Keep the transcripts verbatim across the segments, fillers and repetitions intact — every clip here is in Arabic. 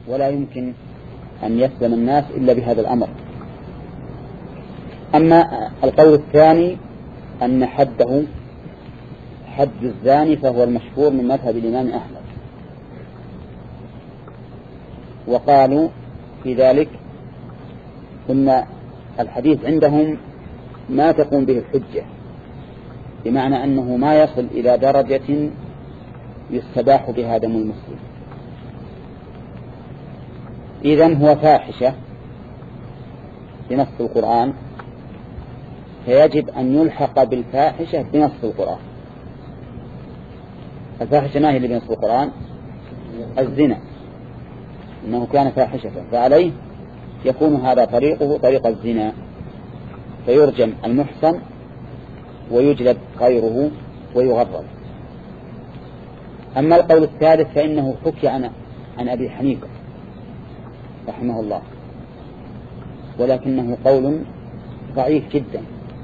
ولا يمكن أن يسلم الناس إلا بهذا الأمر. أما القول الثاني أن حده حد الزاني فهو المشهور من مذهب الإمام أحمد، وقالوا في ذلك إن الحديث عندهم ما تقوم به الحجة، بمعنى أنه ما يصل إلى درجة يستباح بها دم المسلم. إذن هو فاحشة بنص القرآن، فيجب أن يلحق بالفاحشة بنص القرآن. الفاحشة ما هي اللي بنص القرآن؟ الزنا، إنه كان فاحشة، فعليه يكون هذا طريقه طريق الزنا، فيرجم المحصن ويجلد غيره ويغرب. أما القول الثالث فإنه حكي عن عن أبي حنيفة رحمه الله، ولكنه قول ضعيف جدا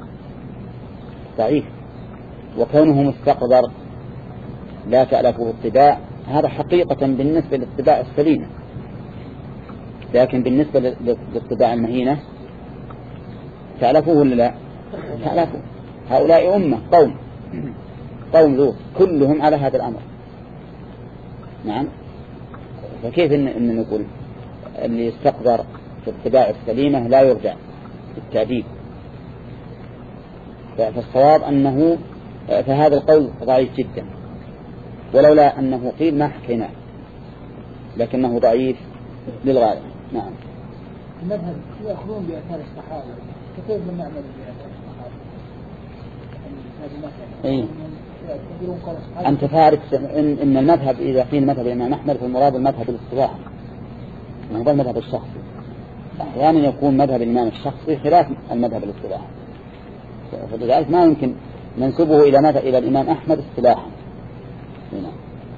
ضعيف، وكونه مستقدر لا تألفه الطباع هذا حقيقة بالنسبة للطباع السليمة، لكن بالنسبة للطباع المهينة تألفوه ولا لا؟ تألفوه. هؤلاء أمة قوم قوم ذو كلهم على هذا الأمر. نعم، فكيف إن, إن نقول اللي يستقدر في الطباع السليمة لا يرجع بالتعذيب؟ فالصواب أنه فهذا القول ضعيف جدا، ولولا أنه قيل ما حكيناه، لكنه ضعيف للغاية. نعم. المذهب يأخذون بأثار الصحابة، كيف نعمل بأثار الصحابة؟ إيه؟ أنت تعرف إن, إن المذهب إذا قيل مذهب الإمام أحمد فالمراد المذهب الاصطلاحي، ما هو المذهب الشخصي. أحيانا يكون مذهب الإمام الشخصي خلاف المذهب الاصطلاحي، فلذلك ما يمكن ننسبه إلى مذهب إلى الإمام أحمد اصطلاحا. هنا.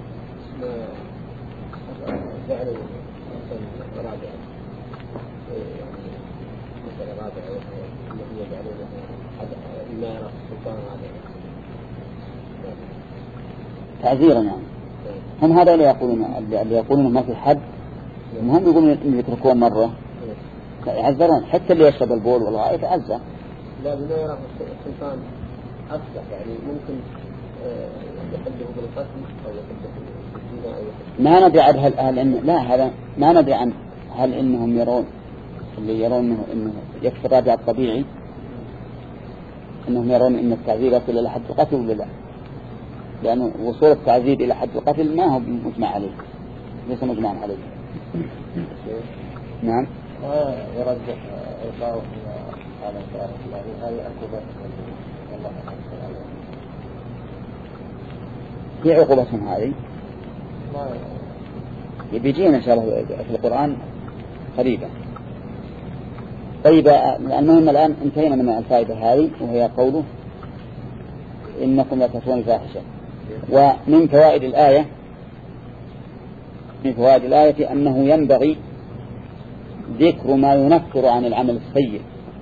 تعزيرا يعني هم هذا اللي يقولون اللي يقولون ما في حد، المهم يقولون إن يتركون مرة لا يعذرون، حتى اللي يشرب البول والغائط يعذر. لا بما يرى السلطان أصلح، يعني ممكن يحله بالقتل أو يحله بالزنا أو يحله. ما ندري عن هل, هل إن لا هذا ما ندري عن هل إنهم يرون اللي يرون إنه, إنه يكفي الراجع الطبيعي، إنهم يرون إن التعذيب يصل إلى حد القتل ولا لا؟ لأنه وصول التعذيب إلى حد القتل ما هو مجمع عليه، ليس مجمع عليه. نعم. ويرجح إلقاء على سؤال الله هذه عقوبات الله في عقوبتهم هذه بيجينا إن شاء الله في القرآن قريبا. طيب المهم الآن انتهينا من الفائدة هذه، وهي قوله إنكم لا تأتون الفاحشة. ومن فوائد الآية من فوائد الآية أنه ينبغي ذكر ما ينكر عن العمل السيء،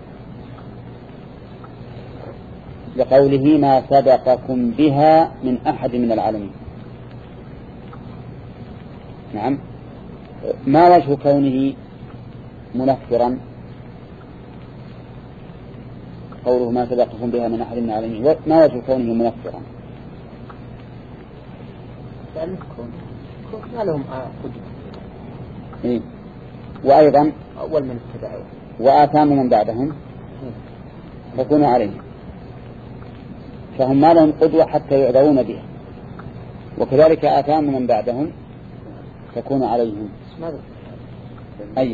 لقوله ما سبقكم بها من أحد من العالمين. نعم. ما وجه كونه منكرا؟ قوله ما سبقكم بها من أحد من العالمين، ما وجه كونه منكرا؟ لأنكم ما لهم قدوة. إيه؟ وأيضا أول من اتبعوا وآثام من بعدهم تكون عليهم، فهم ما لهم قدوة حتى يعذرون بها، وكذلك آثام من بعدهم تكون عليهم. أي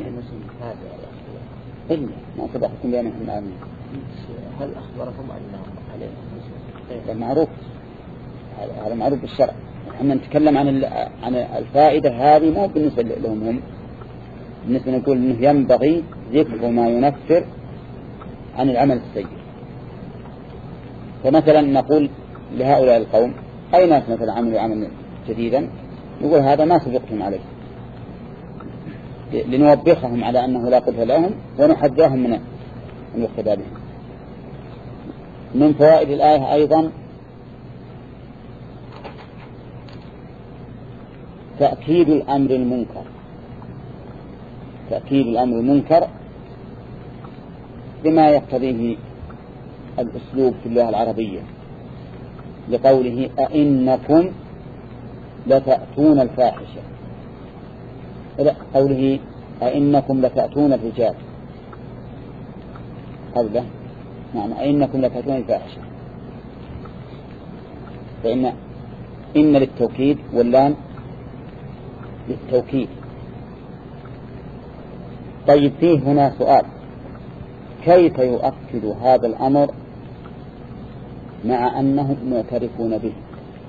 إلا ما سبقكم بها من أحد من العالمين. هل أخبرهم أنهم عليهم؟ هذا معروف، هذا معروف بالشرع. احنا نتكلم عن عن الفائدة هذه مو بالنسبة لهم هم، بالنسبة نقول إنه ينبغي ذكر ما ينفر عن العمل السيء. فمثلا نقول لهؤلاء القوم أي ناس مثلا عملوا عملا جديدا نقول هذا ما سبقتم عليه، لنوبخهم على أنه لا قدر لهم ونحذرهم من الاقتداء بهم. من فوائد الآية أيضا تأكيد الأمر المنكر، تأكيد الأمر المنكر بما يقتضيه الأسلوب في اللغة العربية، لقوله أئنكم لتأتون الفاحشة، لا قوله أئنكم لتأتون الرجال قبله، معنى أئنكم لتأتون الفاحشة، فإن إن للتوكيد واللام للتوكيد. طيب فيه هنا سؤال، كيف يؤكد هذا الأمر مع أنهم معترفون به؟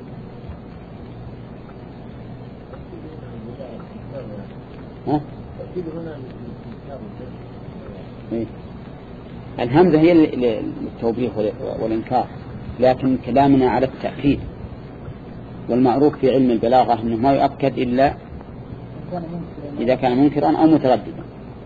ها؟ إيه؟ الهمزة هي للتوبيخ والإنكار، لكن كلامنا على التأكيد، والمعروف في علم البلاغة أنه ما يؤكد إلا إذا كان منكرا أو مترددا.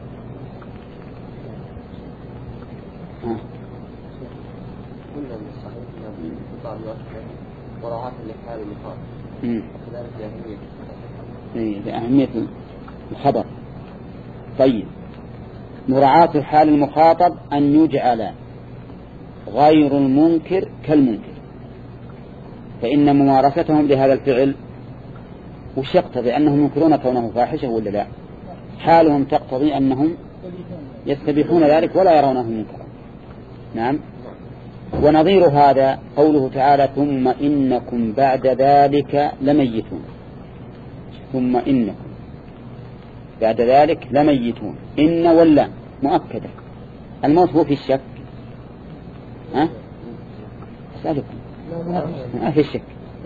قلنا من الصحيح أن الخطاب يؤكد مراعاة لحال المخاطب، وكذلك لأهمية لأهمية الخبر. طيب مراعاة حال المخاطب أن يجعل غير المنكر كالمنكر، فإن ممارستهم لهذا الفعل وش يقتضي؟ أنهم ينكرون كونه فاحشة ولا لا؟ حالهم تقتضي أنهم يستبيحون ذلك ولا يرونه منكرا. نعم. ونظير هذا قوله تعالى ثم إنكم بعد ذلك لميتون، ثم إنكم بعد ذلك لميتون، إن ولا مؤكدة، الموت هو في الشك. ها؟ أسألكم ما في الشك،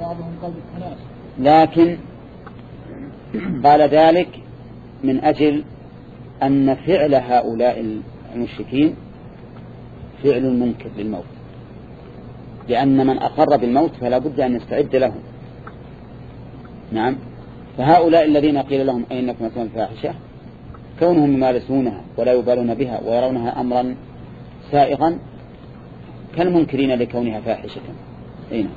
لكن قال ذلك من أجل أن فعل هؤلاء المشركين فعل منكر للموت، لأن من أقر بالموت فلا بد أن يستعد له. نعم. فهؤلاء الذين قيل لهم أئنكم لتأتون الفاحشة كونهم يمارسونها ولا يبالون بها ويرونها أمرا سائغا كالمنكرين لكونها فاحشة. أين؟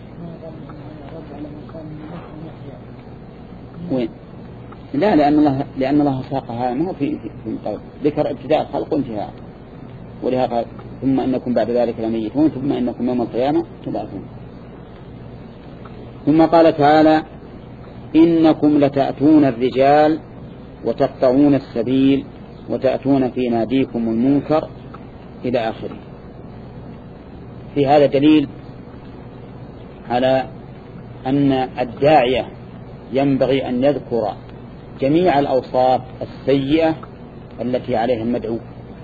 وين؟ لا، لأن الله لأن الله ساقها ما هو في في القول، ذكر ابتداء الخلق وانتهاء، ولهذا قال ثم إنكم بعد ذلك لميتون ثم إنكم يوم القيامة تبعثون. ثم قال تعالى إنكم لتأتون الرجال وتقطعون السبيل وتأتون في ناديكم المنكر إلى آخره. في هذا دليل على أن الداعية ينبغي أن يذكر جميع الأوصاف السيئة التي عليها المدعو،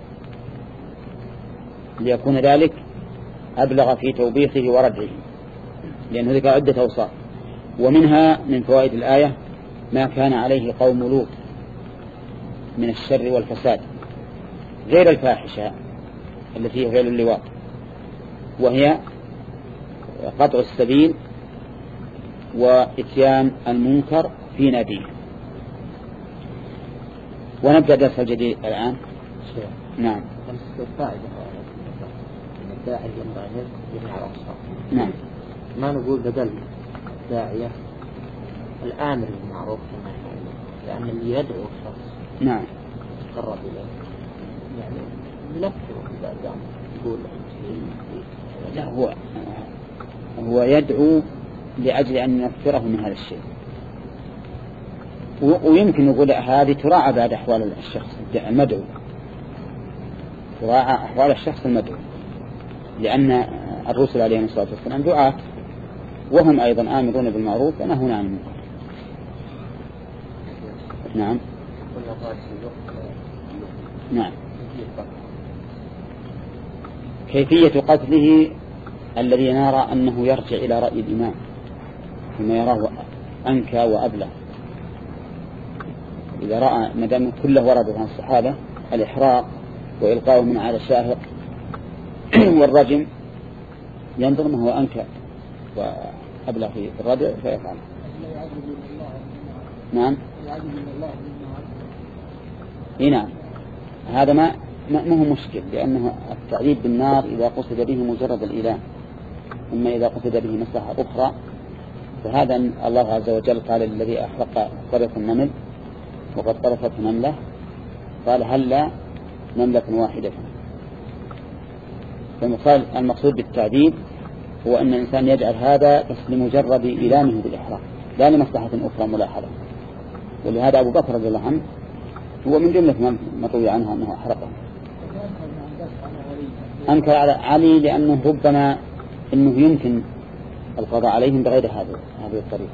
ليكون ذلك أبلغ في توبيخه وردعه، لأنه ذكر عدة أوصاف، ومنها من فوائد الآية ما كان عليه قوم لوط من الشر والفساد غير الفاحشة التي هي فعل اللواط، وهي قطع السبيل وإتيان المنكر في ناديه. ونبدأ درس الجديد الآن. نعم. الداعي ينبغي أن يذكر جميع الأوصاف. نعم. ما نقول بدل الداعية الآمر بالمعروف والنهي عن المنكر، لأن اللي يدعو الشخص نعم يتقرب إليه يعني يذكره إذا قام يقول لا، هو هو يدعو لأجل أن ينفره من هذا الشيء، ويمكن نقول هذه تراعى بعد أحوال الشخص المدعو، تراعى أحوال الشخص المدعو، لأن الرسل عليهم الصلاة والسلام دعاة وهم أيضا آمرون بالمعروف ونهون عن المنكر. نعم. نعم. كيفية قتله الذي نرى أنه يرجع إلى رأي الإمام ثم يراه أنكى وأبلغ، إذا رأى مدام كله ورد عن الصحابة الإحراق وإلقاءه من على الشاهق والرجم، ينظر ما هو أنكى وأبلغ في الردع فيفعل. نعم. نعم. هذا ما ما هو مشكل، لأنه التعذيب بالنار إذا قصد به مجرد الإيلام، أما إذا قصد به مصلحة أخرى فهذا الله عز وجل قال الذي أحرق قرية النمل وقد طرفت نملة قال هلا نملة واحدة. المقصود بالتعذيب هو أن الإنسان يجعل هذا بس لمجرد إيلامه بالإحراق لا لمصلحة أخرى ملاحظة. ولهذا أبو بكر رضي الله عنه هو من جملة ما طوي عنه أنه أحرقه. أنكر على علي لأنه ربما أنه يمكن القضاء عليهم بغير هذه هذه الطريقة.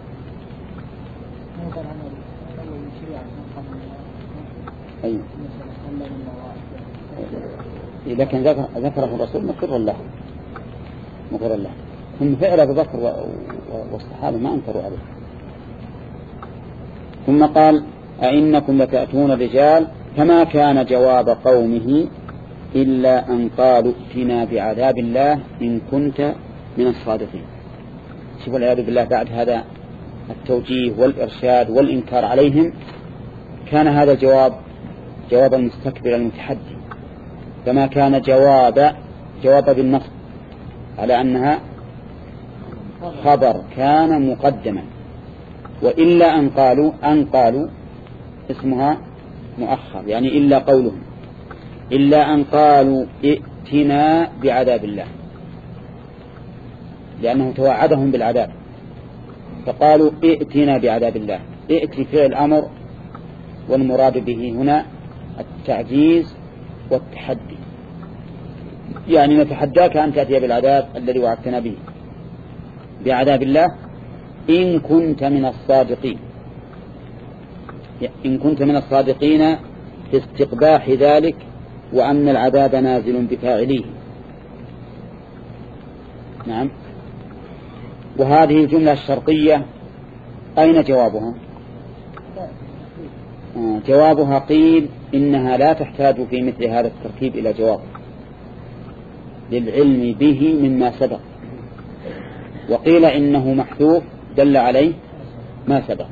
أي لكن ذكره الرسول مقرا له مقرا له ثم فعل أبو بكر والصحابة ما أنكروا عليه. ثم قال أئنكم لتأتون الرجال فما كان جواب قومه إلا أن قالوا ائتنا بعذاب الله إن كنت من الصادقين. شوفوا العياذ بالله بعد هذا التوجيه والإرشاد والإنكار عليهم كان هذا الجواب جواب المستكبر المتحدي. فما كان جواب جواب بالنص على أنها خبر كان مقدما. وإلا أن قالوا أن قالوا اسمها مؤخر يعني إلا قولهم إلا أن قالوا ائتنا بعذاب الله لأنه توعدهم بالعذاب فقالوا ائتنا بعذاب الله. ائت فعل أمر والمراد به هنا التعجيز والتحدي يعني نتحداك أن تأتي بالعذاب الذي وعدتنا به بعذاب الله إن كنت من الصادقين إن كنت من الصادقين في استقباح ذلك وأن العذاب نازل بفاعليه. نعم. وهذه الجملة الشرطية أين جوابها؟ آه جوابها قيل إنها لا تحتاج في مثل هذا التركيب إلى جواب للعلم به مما سبق. وقيل إنه محذوف دل عليه ما سبق.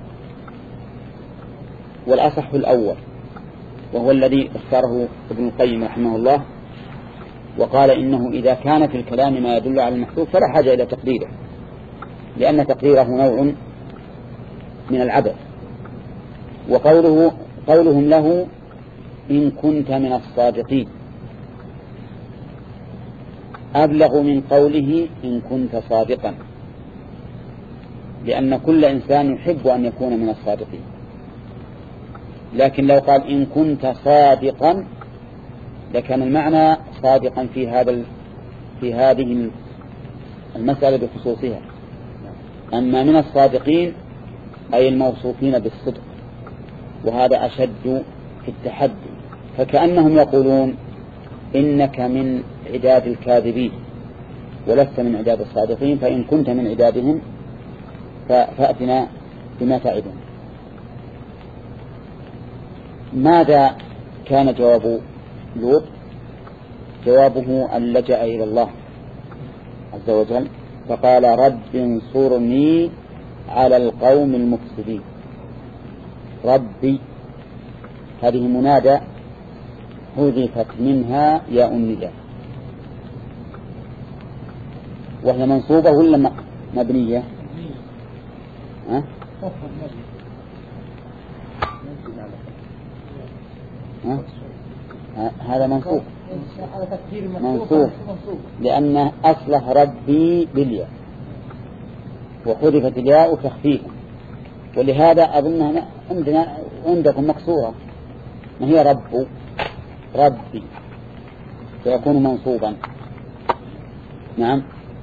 والأصح الأول وهو الذي اختاره ابن القيم رحمه الله وقال إنه إذا كان في الكلام ما يدل على المحذوف فلا حاجة إلى تقديره لأن تقديره نوع من العبث. وقوله قولهم له إن كنت من الصادقين أبلغ من قوله إن كنت صادقا لأن كل إنسان يحب أن يكون من الصادقين. لكن لو قال إن كنت صادقا لكان المعنى صادقا في هذا في هذه المسألة بخصوصها. أما من الصادقين أي الموصوفين بالصدق وهذا أشد في التحدي. فكأنهم يقولون إنك من عداد الكاذبين ولست من عداد الصادقين فإن كنت من عدادهم فأتنا بما تعدون. ماذا كان جواب لوط؟ جوابه أن لجأ إلى الله عز وجل فقال رب انصرني على القوم المفسدين. ربي هذه منادى حذفت منها ياء النداء وهي منصوبة ولا مبنية؟ ها؟ ها؟ هذا منصوب منصوب لأن أصله ربي بالياء وحذفت الياء تخفيفا ولهذا أظنها عندنا عندكم مكسورة ما هي رب ربي فيكون منصوبا. نعم.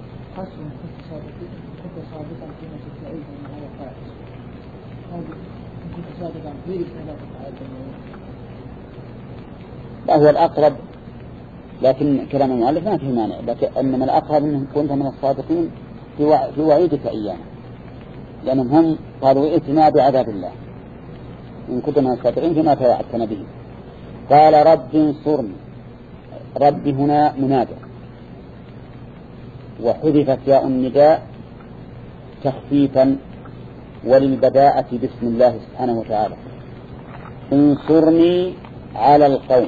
لا هو الأقرب لكن كلام المؤلف ما فيه مانع لكن أنما الأقرب أنهم كنت من الصادقين في وعيدك إيانا لأنهم هم قالوا ائتنا بعذاب الله إن كنت من الصادقين فيما توعدتنا به. قال رب انصرني رب هنا منادى وحذفت ياء النداء تخفيفا وللبداءة بسم الله سبحانه وتعالى. انصرني على القوم.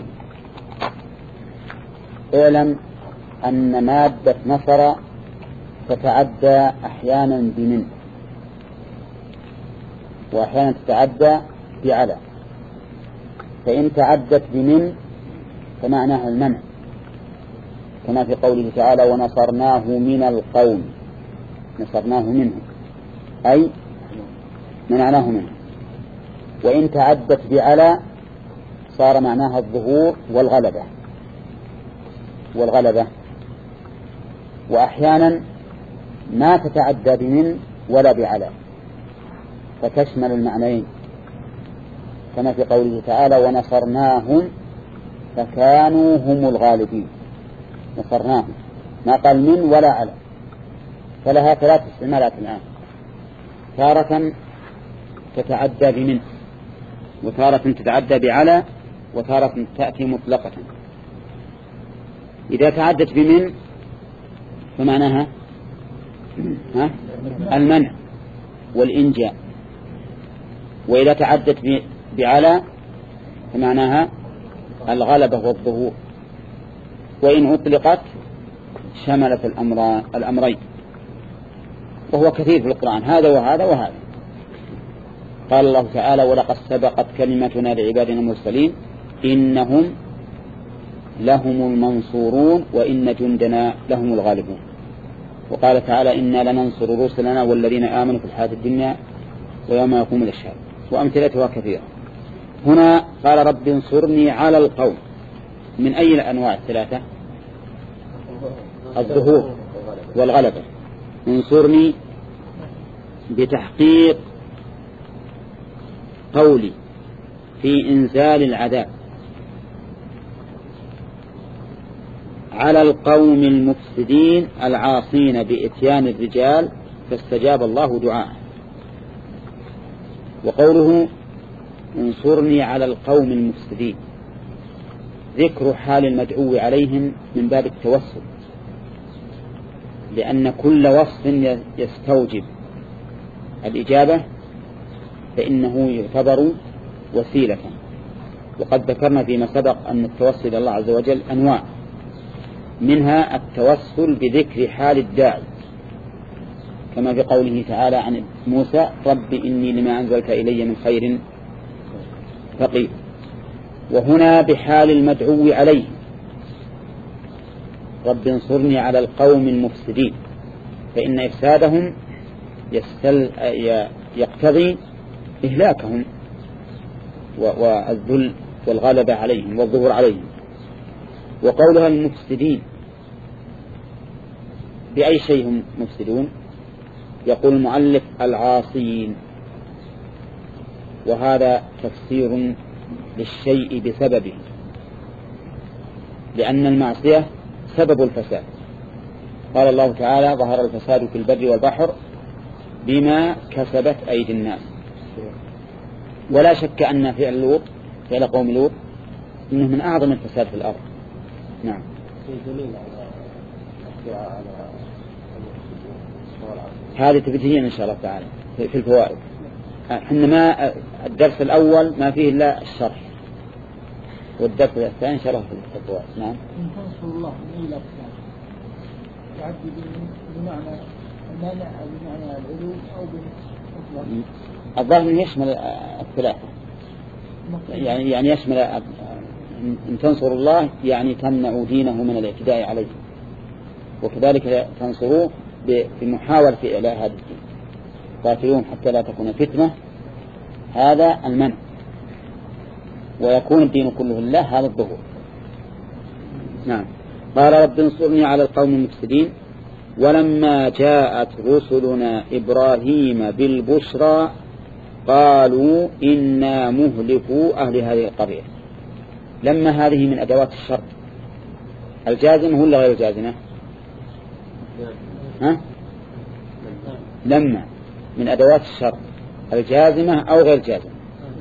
اعلم أن مادة نصر تتعدى أحيانا بمن وأحيانا تتعدى بعلى. فإن تعدت بمن فمعناها المنع، كما في قوله تعالى ونصرناه من القوم، نصرناه منه أي منعناه منه. وإن تعدت بعلى صار معناها الظهور والغلبة والغلبة وأحيانا ما تتعدى بمن ولا بعلى فتشمل المعنيين، كما في قوله تعالى ونصرناهم فكانوا هم الغالبين. نصرناهم ما قال من ولا على، فلها ثلاث استعمالات الآن، تارة تتعدى بمن، وتارة تتعدى بعلى، وتارة تأتي مطلقة. إذا تعدت بمن فمعناها المنع والإنجاء، وإذا تعدت بعلى فمعناها الغلبة والظهور، وإن أطلقت شملت الأمر الأمرين، وهو كثير في القرآن هذا وهذا وهذا. قال الله تعالى ولقد سبقت كلمتنا لعبادنا المرسلين إنهم لهم المنصورون وإن جندنا لهم الغالبون. وقال تعالى إنا لننصر رسلنا والذين آمنوا في الحياة الدنيا ويوم يقوم الأشهاد، وأمثلتها كثيرة. هنا قال رب انصرني على القوم، من أي الأنواع الثلاثة؟ الظهور والغلبة. انصرني بتحقيق قولي في إنزال العذاب على القوم المفسدين العاصين بإتيان الرجال فاستجاب الله دعاءه. وقوله انصرني على القوم المفسدين ذكر حال المدعو عليهم من باب التوسل، لأن كل وصف يستوجب الإجابة فإنه يعتبر وسيلة. وقد ذكرنا فيما سبق أن التوسل الله عز وجل أنواع، منها التوسل بذكر حال الداعي كما في قوله تعالى عن موسى رب إني لما أنزلت إلي من خير فقير. وهنا بحال المدعو عليه رب انصرني على القوم المفسدين، فإن إفسادهم يستل يقتضي إهلاكهم والذل والغلبة عليهم والظهور عليهم. وقولها المفسدين بأي شيء هم مفسدون؟ يقول المؤلف العاصين، وهذا تفسير للشيء بسببه، لأن المعصية سبب الفساد. قال الله تعالى ظهر الفساد في البر والبحر بما كسبت أيدي الناس. ولا شك أن فعل لوط فعل قوم لوط إنه من أعظم الفساد في الأرض. نعم. هذه تبتين إن شاء الله تعالى في الفوائد. إحنا ما الدرس الأول ما فيه إلا الشرح، والدرس الثاني إن شاء الله في الفوائد. نعم. إن تنصر الله من إلى أقسام يعد بمعنى المانع أو بمعنى العلو أو بمعنى الظاهر يشمل الثلاثة، يعني يعني يشمل إن تنصر الله يعني تمنع دينه من الاعتداء عليه، وكذلك تنصروه بمحاولة إعلاء هذا الدين، قاتلون حتى لا تكون فتنة، هذا المنع، ويكون الدين كله لله، هذا الظهور. نعم. قال رب انصرني على القوم المفسدين ولما جاءت رسلنا إبراهيم بالبشرى قالوا إنا مهلكوا أهل هذه القرية. لما هذه من أدوات الشرط الجازمة ولا غير الجازمة؟ ها؟ لما من أدوات الشرط الجازمة أو غير الجازمة؟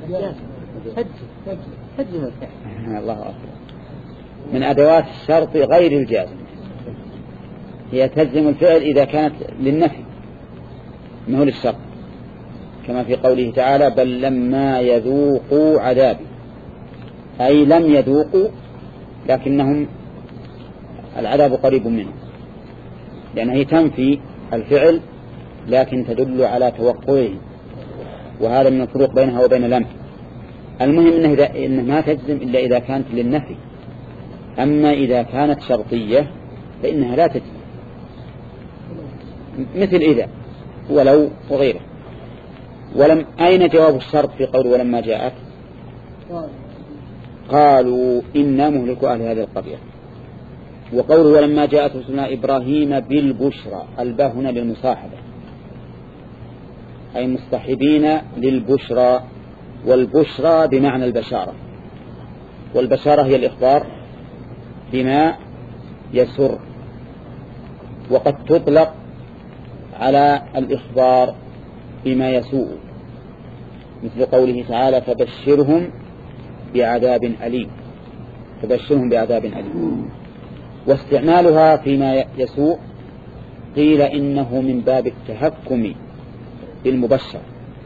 الله أكبر. من أدوات الشرط غير الجازمة، هي تلزم الفعل إذا كانت للنفي ما هو للشرط، كما في قوله تعالى بل لما يذوقوا عذابي، أي لم يذوقوا لكنهم العذاب قريب منهم، لأنها هي تنفي الفعل لكن تدل على توقعه، وهذا من الفروق بينها وبين لم. المهم إنه, إذا إنه ما تجزم إلا إذا كانت للنفي، أما إذا كانت شرطية فإنها لا تجزم، مثل إذا ولو وغيره. ولم أين جواب الشرط في قول ولما جاءت؟ قالوا إنا مهلك أهل هذه القرية. وقوله ولما جاءت رسلنا إبراهيم بالبشرى، الباء هنا للمصاحبة، أي مصطحبين للبشرى، والبشرى بمعنى البشارة، والبشارة هي الإخبار بما يسر، وقد تطلق على الإخبار بما يسوء، مثل قوله تعالى فبشرهم بعذاب أليم، فبشرهم بعذاب أليم. واستعمالها فيما يسوء قيل إنه من باب التهكم بالمبشر،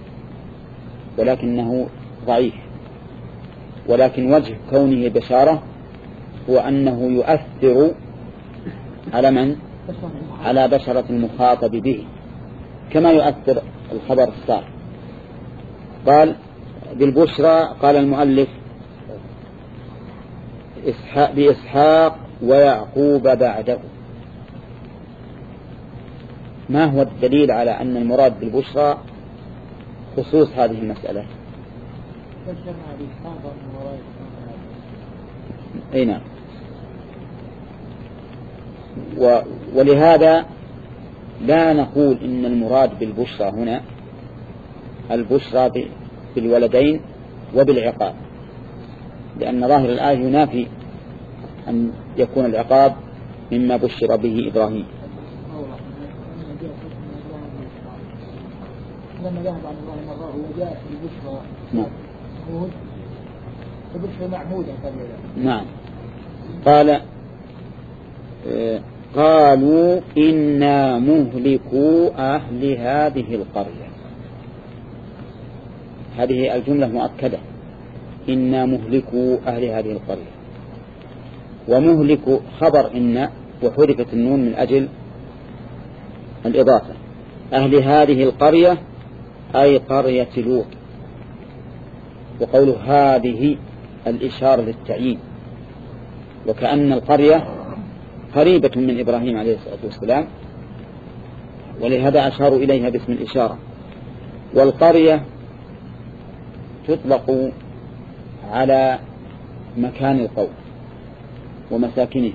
ولكنه ضعيف، ولكن وجه كونه بشارة هو أنه يؤثر على من؟ على بشرة المخاطب به، كما يؤثر الخبر الصالح. قال بالبشرى، قال المؤلف إسحاق بإسحاق ويعقوب بعده. ما هو الدليل على أن المراد بالبشرى خصوص هذه المسألة؟ أي نعم. ولهذا لا نقول إن المراد بالبشرى هنا البشرى بالولدين وبالعقاب، لأن ظاهر الآية ينافي أن يكون العقاب مما بشر به إبراهيم. لما ذهب عن الله مراه وجاء في البشرى نعم البشرى معمودة. نعم. قال قالوا إنا مهلكو أهل هذه القرية. هذه الجملة مؤكدة، إنا مهلكو أهل هذه القرية. ومهلك خبر إن، وحذفت النون من أجل الإضافة. أهل هذه القرية أي قرية لوط. وقوله هذه الإشارة للتعيين، وكأن القرية قريبة من إبراهيم عليه الصلاة والسلام، ولهذا أشاروا إليها باسم الإشارة. والقرية تطلق على مكان القوم ومساكنهم،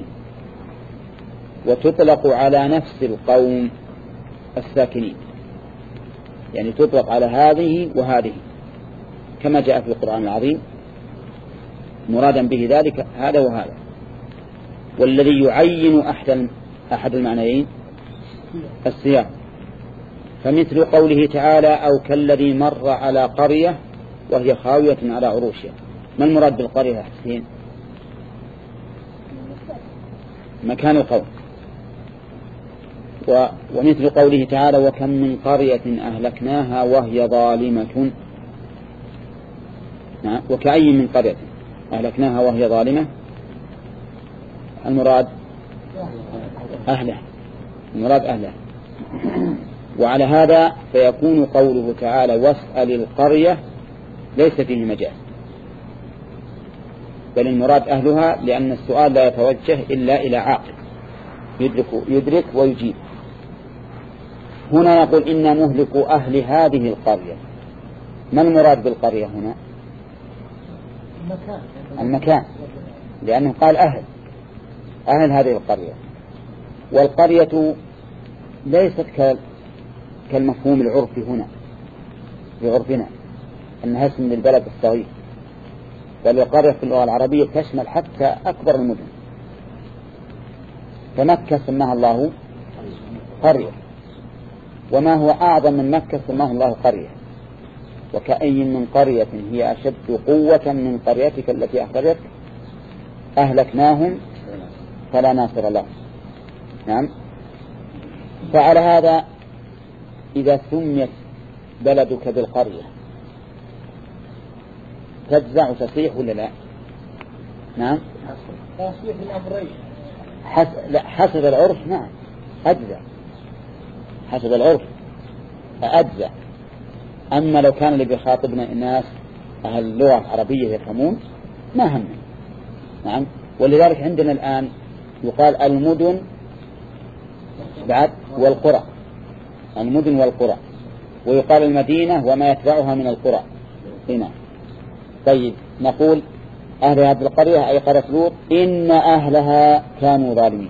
وتطلق على نفس القوم الساكنين، يعني تطلق على هذه وهذه كما جاء في القرآن العظيم، مرادا به ذلك هذا وهذا. والذي يعين أحد أحد المعنيين السياق، فمثل قوله تعالى أو كالذي مر على قرية وهي خاوية على عروشها. ما المراد بالقرية يا حسين؟ مكان القوم. ومثل قوله تعالى وكم من قرية أهلكناها وهي ظالمة، وكأي من قرية أهلكناها وهي ظالمة، المراد أهله، المراد أهله. وعلى هذا فيكون قوله تعالى واسأل القرية ليس فيه مجاز، بل المراد أهلها، لأن السؤال لا يتوجه إلا إلى عاقل يدرك, يدرك ويجيب. هنا يقول إنا مهلك أهل هذه القرية. ما المراد بالقرية هنا؟ المكان, المكان، لأنه قال أهل أهل هذه القرية. والقرية ليست كالمفهوم العرفي هنا في عرفنا أنها اسم للبلد الصغير، بل القرية في اللغة العربية تشمل حتى أكبر المدن. فمكة سماها الله قرية، وما هو أعظم من مكة سماه الله قرية. وكأي من قرية هي أشد قوة من قريتك التي أخرجتك أهلكناهم فلا ناصر لهم. نعم. فعلى هذا إذا سميت بلدك بالقرية تجزع تصيح ولا لا؟ نعم. تصيح الأمرين. حس... لا حسب العرف نعم أجزع، حسب العرف أجزع. أما لو كان اللي بيخاطبنا الناس أهل اللغة العربية يفهمون ما هم. نعم. ولذلك عندنا الآن يقال المدن بعد والقرى، المدن والقرى، ويقال المدينة وما يتبعها من القرى هنا. طيب نقول أهل هذه القرية أي قرية لوط إن أهلها كانوا ظالمين،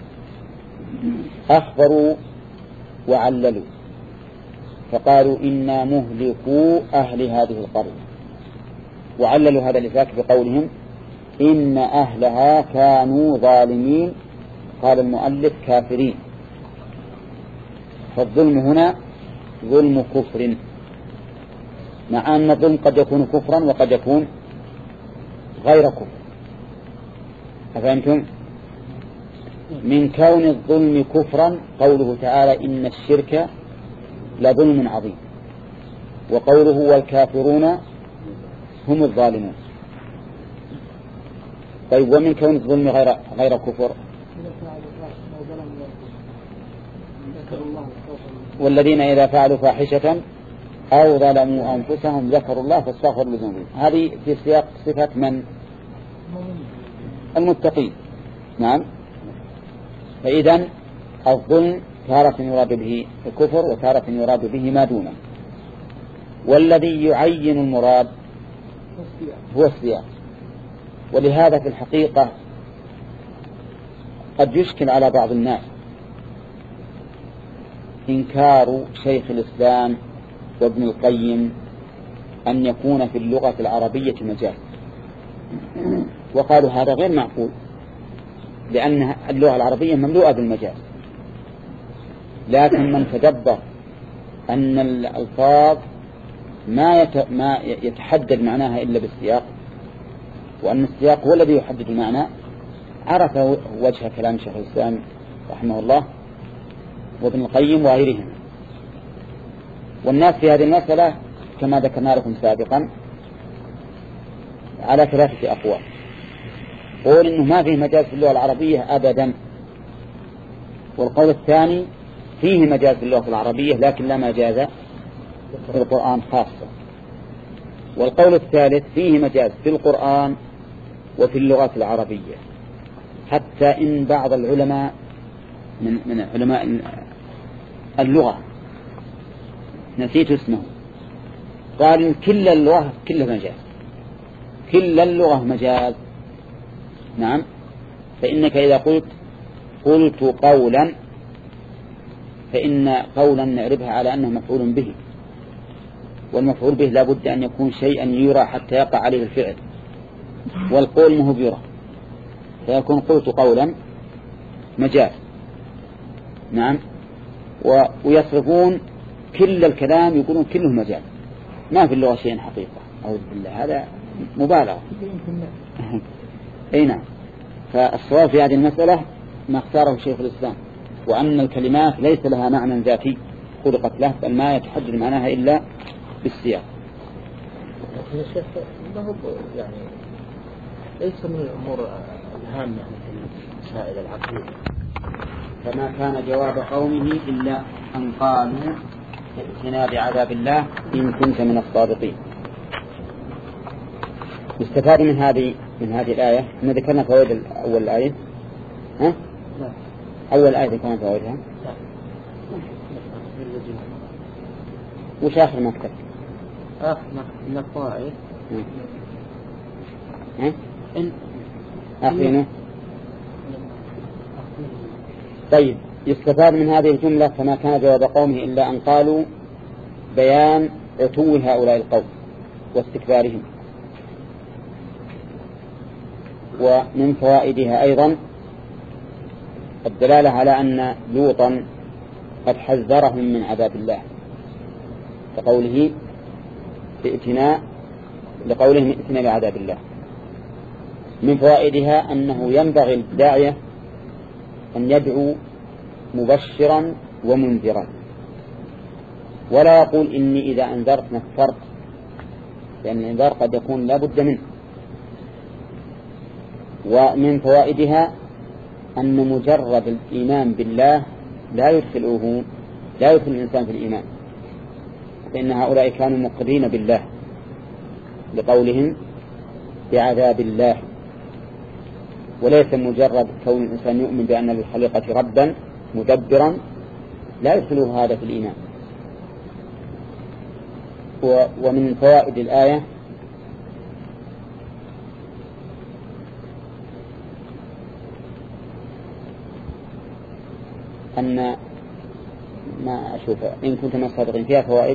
أخبروا وعللوا فقالوا إنا مهلكوا أهل هذه القرية، وعللوا هذا الإفلاك بقولهم إن أهلها كانوا ظالمين. قال المؤلف كافرين، فالظلم هنا ظلم كفر، مع أن الظلم قد يكون كفرا وقد يكون غير كفر. أفهمتم؟ من كون الظلم كفرا قوله تعالى إن الشرك لظلم عظيم، وقوله والكافرون هم الظالمون. طيب ومن كون الظلم غير غير كفر والذين إذا فعلوا فاحشة أو ظلموا أنفسهم ذكروا الله فاستغفروا لذنوبهم. هذه في سياق صفة من؟ المتقين. نعم. فإذن الظلم تارة يراد به الكفر وتارة يراد به ما دونه، والذي يعين المراد هو السياق. ولهذا في الحقيقة قد يشكل على بعض الناس إنكار شيخ الإسلام وابن القيم أن يكون في اللغة العربية مجاز، وقالوا هذا غير معقول لأن اللغة العربية مملوءة بالمجاز. لكن من تدبر أن الألفاظ ما ما يتحدد معناها إلا بالسياق، وأن السياق هو الذي يحدد المعنى، عرف وجه كلام شيخ الإسلام رحمه الله وابن القيم وغيرهم. والناس في هذه المسألة كما ذكرنا لكم سابقا على ثلاثة أقوال. قول إنه ما فيه مجاز في اللغة العربية أبدا، والقول الثاني فيه مجاز في اللغة العربية لكن لا مجاز في القرآن خاصة، والقول الثالث فيه مجاز في القرآن وفي اللغة العربية، حتى إن بعض العلماء من, من علماء اللغة نسيت اسمه قال إن كل اللغة كل مجاز، كل اللغة مجاز. نعم. فإنك إذا قلت قلت قولا فإن قولا نعربها على أنه مفعول به، والمفعول به لا بد أن يكون شيئا يرى حتى يقع عليه الفعل، والقول مه بيرى، فيكون قلت قولا مجاز. نعم. ويصرفون كل الكلام يقولون كله مجاز، ما في اللغة شيء حقيقة. أعوذ بالله، هذا مبالغة. أي نعم. فالصواب في هذه المسألة ما اختاره شيخ الإسلام، وأن الكلمات ليس لها معنى ذاتي خلقت له، بل ما يتحدد معناها إلا بالسياق. لكن الشيخ ما هو يعني ليس من الأمور الهامة في مسائل العقيدة. فما كان جواب قومه إلا أن قالوا ائتنا بعذاب الله إن كنت من الصادقين. يستفاد من هذه من هذه الآية إن ذكرنا فوائد أول الآية. ها؟ لا. أول آية ذكرنا فوائدها. لا. وش آخر ما كتبت؟ آخر من الفوائد. ها؟ إن آخرينه. طيب يستفاد من هذه الجملة فما كان جواب قومه إلا أن قالوا بيان عتو هؤلاء القوم واستكبارهم. ومن فوائدها أيضا الدلالة على أن لوطا قد حذرهم من عذاب الله لقوله ائتنا لقولهم ائتنا بعذاب الله. من فوائدها أنه ينبغي الداعية أن يدعو مبشرا ومنذرا، ولا يقول إني إذا أنذرت نفرت، لأن الإنذار قد يكون لا بد منه. ومن فوائدها أن مجرد الإيمان بالله لا يدخله لا يدخل الإنسان في الإيمان، فإن هؤلاء كانوا مقرين بالله لقولهم بعذاب الله، وليس مجرد كون الإنسان يؤمن بأن للخليقة ربا مدبرا لا يدخله هذا في الإيمان. ومن فوائد الآية أن ما أشوف إن كنت من الصادقين فيها فوائد.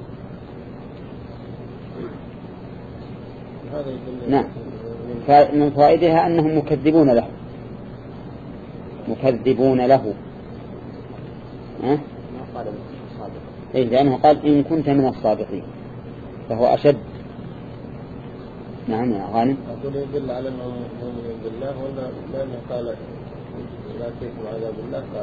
نعم، من فوائدها أنهم مكذبون له مكذبون له أه؟ إيه، لأنه قال إن كنت من الصادقين فهو أشد. نعم يا غانم. أقول يدل على أنه مؤمن بالله ولا لأنه قال لا تكون عذاب الله قال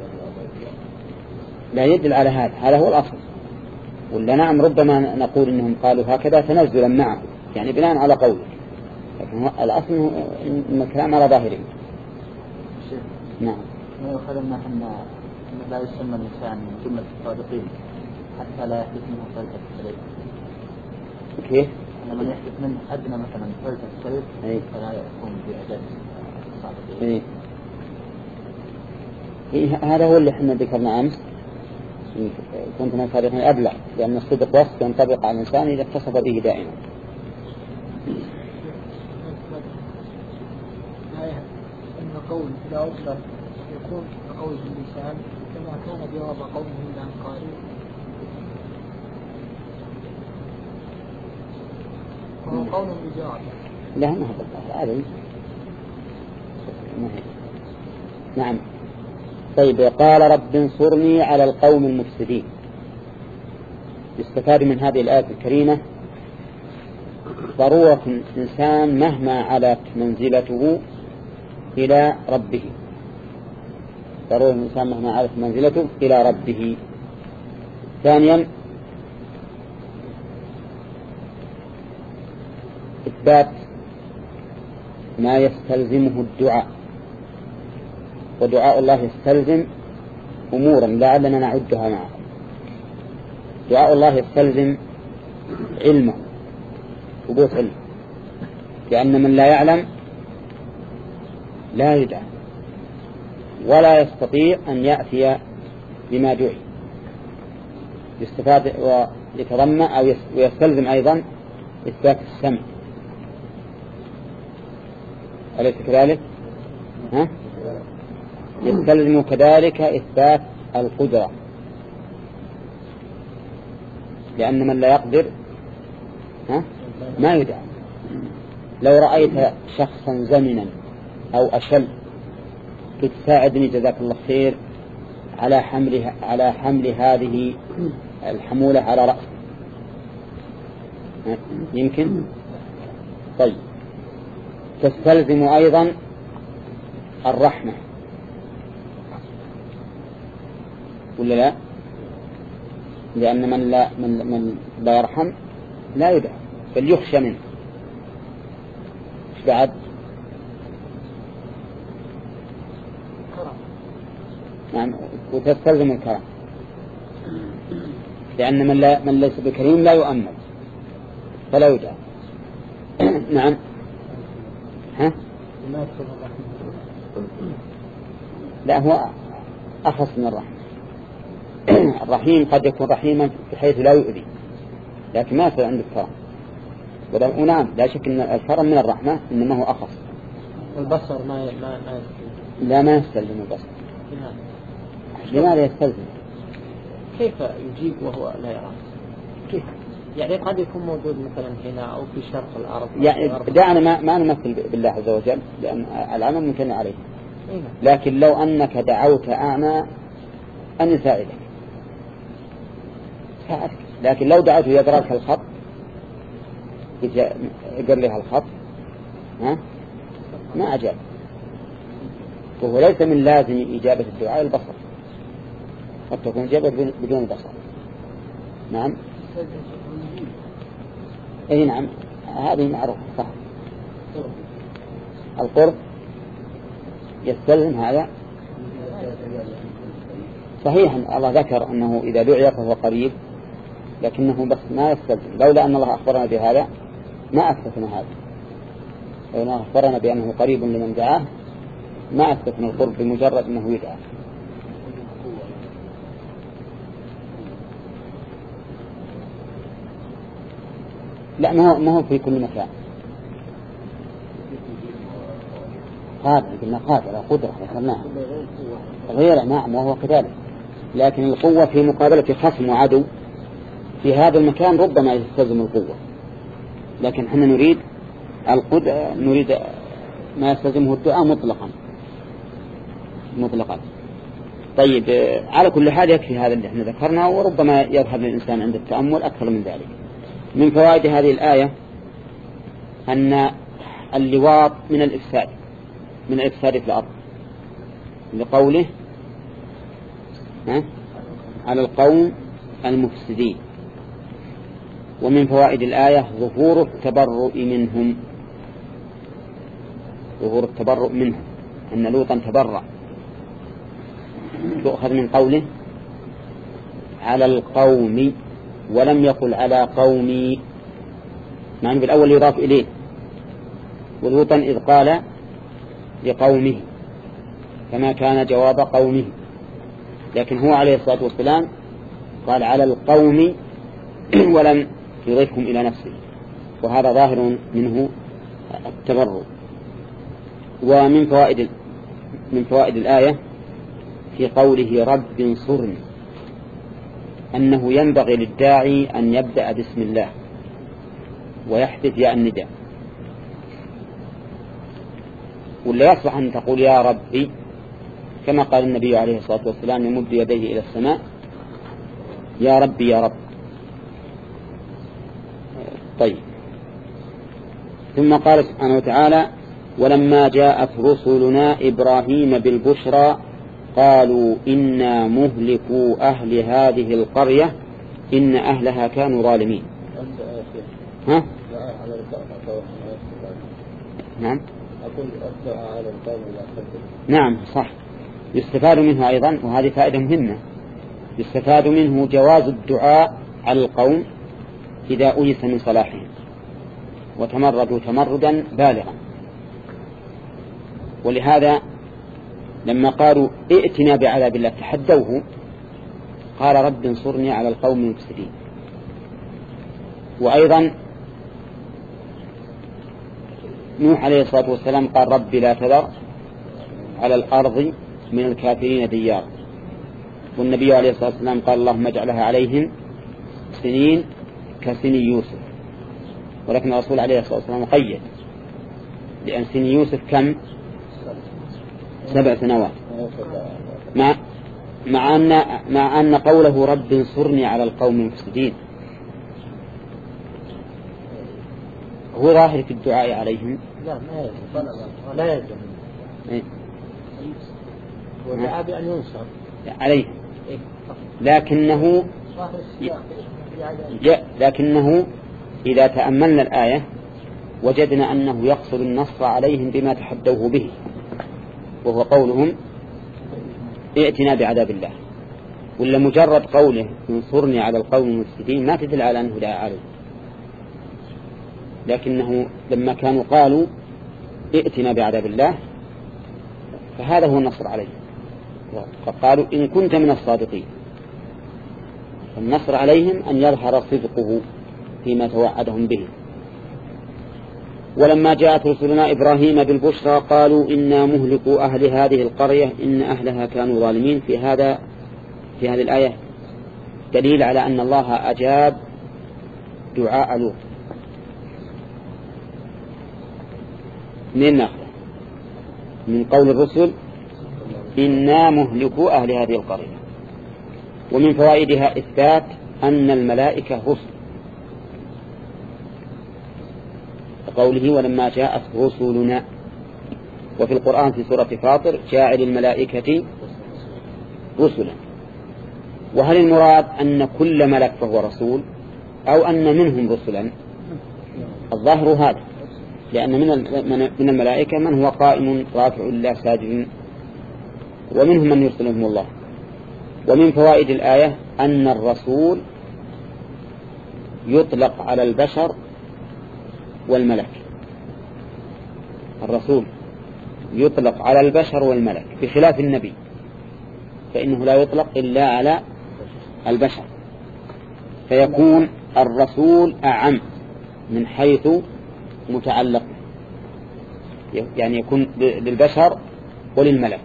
لا يدل على هذا، هذا هو الأصل. ولا نعم ربما نقول إنهم قالوا هكذا تنزلا معه يعني بناء على قوله، لكن الأصل إن الكلام على ظاهره. نعم. ما يؤخذ أن لا يسمى الإنسان من جملة الصادقين حتى لا يحدث منه فلسفة السليم. كيف؟ لما يحدث منه أدنى مثلا فلسفة السليم فلا يكون بأجل الصادقين. إيه. إيه هذا هو اللي احنا ذكرنا أمس، كنت من صادقين أبلغ، لأن الصدق وصف ينطبق على الإنسان إذا اتصف به دائما. أن قول لا أصدر يكون قول اللسان كما كان جواب قوله عن قائل وهو قول بجواب. لا ما هذا نعم. طيب، قال رب انصرني على القوم المفسدين. يستفاد من هذه الآية الكريمة ضرورة الإنسان مهما علت منزلته إلى ربه، ضرورة الإنسان مهما علت منزلته إلى ربه. ثانيا إثبات ما يستلزمه الدعاء، ودعاء الله يستلزم أمورا لعلنا نعدها معه. دعاء الله يستلزم علمه، ثبوت علم، لأن من لا يعلم لا يدعى ولا يستطيع أن يأتي بما دعي. يستفاد ويتضمن أو يستلزم أيضا إثبات السمع، أليس كذلك؟ ها؟ يستلزم كذلك إثبات القدرة، لأن من لا يقدر ها؟ ما يدعى. لو رأيت شخصا زمنا أو أشل تساعدني جزاك الله خير على حمل على حمل هذه الحمولة على رأسه، يمكن؟ طيب، تستلزم أيضا الرحمة ولا لا؟ لأن من لا من, من لا يرحم لا يدعى بل يخشى منه. ايش بعد؟ نعم، وتستلزم الكرم، لأن من لا من ليس بكريم لا يؤمن فلا يدعى. نعم. ها؟ لا، هو أخص من الرحمة. الرحيم قد يكون رحيما بحيث لا يؤذي، لكن ما يصل عند الكرم. ونعم، لا شك أن الكرم من الرحمة، إنما هو أخص. البصر ما ما ما لا ما يستلزم البصر. لماذا يستلزم؟ كيف يجيب وهو لا يرى؟ كيف؟ يعني قد يكون موجود مثلا هنا أو في شرق الأرض. يعني دعنا ما ما نمثل بالله عز وجل، لأن العمل ممكن عليه. لكن لو أنك دعوت أعمى أن يساعدك ساعدك، لكن لو دعوته يقرأ لك الخط يقرأ لها الخط ها ما أجاب. وهو ليس من لازم إجابة الدعاء البصر، قد تكون إجابة بدون بصر. نعم. أي نعم، هذه معروف صح. القرب يستلزم هذا صحيح. الله ذكر أنه إذا دعي فهو قريب، لكنه بس ما يستلزم. لولا أن الله أخبرنا بهذا ما أثبتنا هذا. لو أخبرنا بأنه قريب لمن دعاه ما أثبتنا القرب بمجرد أنه يدعى. لا ما هو, ما هو في كل مكان. قادر قلنا قادر قدرة ذكرناها غير نعم وهو كذلك، لكن القوة في مقابلة خصم وعدو في هذا المكان ربما يستلزم القوة، لكن احنا نريد القدرة، نريد ما يستلزمه الدعاء مطلقا مطلقا. طيب على كل حال يكفي هذا اللي احنا ذكرناه، وربما يذهب للإنسان عند التأمل أكثر من ذلك. من فوائد هذه الآية أن اللواط من الإفساد من الإفساد في الأرض لقوله ها على القوم المفسدين. ومن فوائد الآية ظهور التبرؤ منهم ظهور التبرؤ منهم أن لوطا تبرأ، تؤخذ من قوله على القوم ولم يقل على قومي، معنى بالأول يضاف إليه، ولوطا إذ قال لقومه كما كان جواب قومه، لكن هو عليه الصلاة والسلام قال على القوم ولم يضيفهم إلى نفسه، وهذا ظاهر منه التبرؤ. ومن فوائد من فوائد الآية في قوله رب انصرني أنه ينبغي للداعي أن يبدأ بسم الله ويحدث ياء النداء، ولا يصلح أن تقول يا ربي كما قال النبي عليه الصلاة والسلام يمد يديه إلى السماء يا ربي يا رب. طيب ثم قال سبحانه وتعالى ولما جاءت رسلنا إبراهيم بالبشرى قالوا إنا مهلكوا أهل هذه القرية إن أهلها كانوا ظالمين. ها؟ نعم نعم صح. يستفاد منه أيضا، وهذه فائدة مهمة، يستفاد منه جواز الدعاء على القوم إذا أيس من صلاحهم وتمردوا تمردا بالغا. ولهذا لما قالوا ائتنا بعذاب الله تحدوه قال رب انصرني على القوم المفسدين. وأيضا نوح عليه الصلاة والسلام قال رب لا تذر على الأرض من الكافرين ديار، والنبي عليه الصلاة والسلام قال اللهم اجعلها عليهم سنين كسني يوسف، ولكن الرسول عليه الصلاة والسلام قيد، لأن سني يوسف كم؟ سبع سنوات، مع مع أن مع أن قوله رب انصرني على القوم المفسدين هو ظاهر في الدعاء عليهم. لا ما يلزم لا يلزم إيه؟ ودعا بأن ينصر عليهم، لكنه لكنه إذا تأملنا الآية وجدنا أنه يقصد النصر عليهم بما تحدوه به، وهو قولهم ائتنا بعذاب الله، ولا مجرد قوله انصرني على القوم المفسدين ما تدل على أنه دعا عليه، لكنه لما كانوا قالوا ائتنا بعذاب الله فهذا هو النصر عليه، فقالوا إن كنت من الصادقين. النصر عليهم أن يظهر صدقه فيما توعدهم به. ولما جاءت رسلنا إبراهيم بالبشرى قالوا إنا مهلكوا أهل هذه القرية إن أهلها كانوا ظالمين. في هذا في هذه الآية دليل على أن الله أجاب دعاء لوط. من ناخذ من قول الرسل إنا مهلكوا أهل هذه القرية. ومن فوائدها إثبات أن الملائكة رسل، قوله ولما جاءت رسلنا. وفي القرآن في سورة فاطر جاعل الملائكة رسلا. وهل المراد أن كل ملك فهو رسول أو أن منهم رسلا؟ الظاهر هذا، لأن من الملائكة من هو قائم رافع الله ساجد، ومنهم من يرسلهم الله. ومن فوائد الآية أن الرسول يطلق على البشر والملك. الرسول يطلق على البشر والملك بخلاف النبي، فإنه لا يطلق إلا على البشر، فيكون الرسول أعم من حيث متعلق، يعني يكون للبشر وللملك.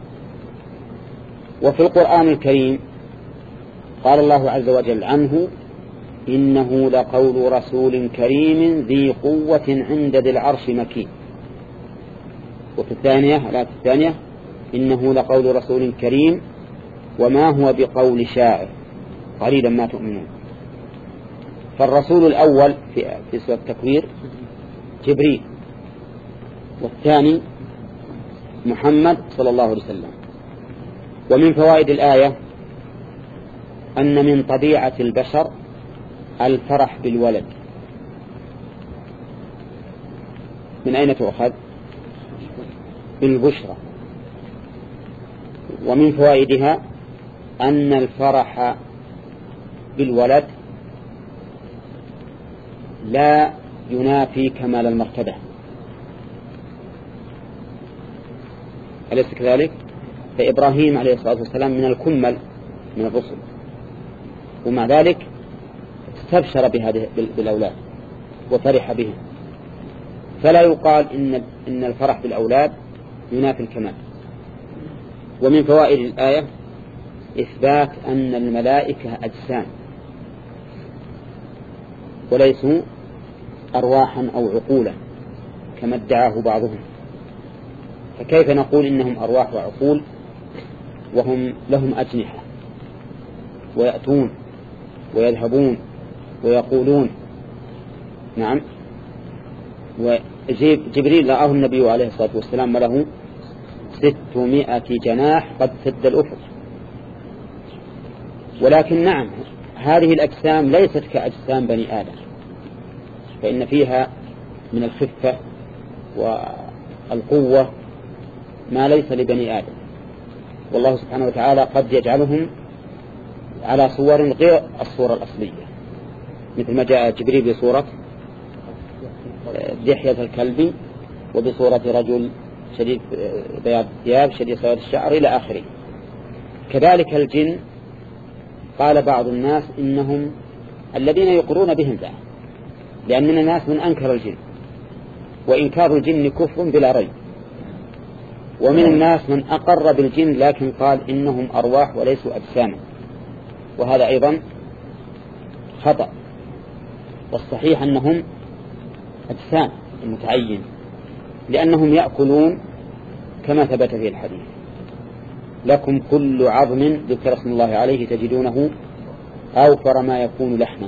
وفي القرآن الكريم قال الله عز وجل عنه: إنه لقول رسول كريم ذي قوة عند ذي العرش مكين. وفي الثانية الآية الثانية: إنه لقول رسول كريم وما هو بقول شاعر قليلا ما تؤمنون. فالرسول الأول في في سورة التكوير جبريل، والثاني محمد صلى الله عليه وسلم. ومن فوائد الآية أن من طبيعة البشر الفرح بالولد. من أين تؤخذ؟ بالبشرى. ومن فوائدها أن الفرح بالولد لا ينافي كمال المرتبة، أليس كذلك؟ فإبراهيم عليه الصلاة والسلام من الكمل من الرسل، ومع ذلك استبشر بهذه بالأولاد وفرح بهم، فلا يقال إن إن الفرح بالأولاد ينافي الكمال. ومن فوائد الآية إثبات أن الملائكة أجسام وليسوا أرواحا أو عقولا كما ادعاه بعضهم. فكيف نقول إنهم أرواح وعقول وهم لهم أجنحة ويأتون ويذهبون ويقولون؟ نعم. وجبريل رآه النبي عليه الصلاة والسلام وله ستمائة جناح قد سد الأفق. ولكن نعم، هذه الأجسام ليست كأجسام بني آدم، فإن فيها من الخفة والقوة ما ليس لبني آدم، والله سبحانه وتعالى قد يجعلهم على صور غير الصورة الأصلية، مثل ما جاء جبريل بصورة دحية الكلب وبصورة رجل شديد بياض الثياب شديد سواد الشعر إلى آخره. كذلك الجن قال بعض الناس إنهم الذين يقرون بهم ذا، لأن من الناس من أنكر الجن، وإنكار الجن كفر بلا ريب، ومن الناس من أقر بالجن لكن قال إنهم أرواح وليسوا أجساما، وهذا أيضا خطأ. والصحيح أنهم أجسام المتعين، لأنهم يأكلون كما ثبت في الحديث: لكم كل عظم ذكر اسم الله عليه تجدونه أوفر ما يكون لحما.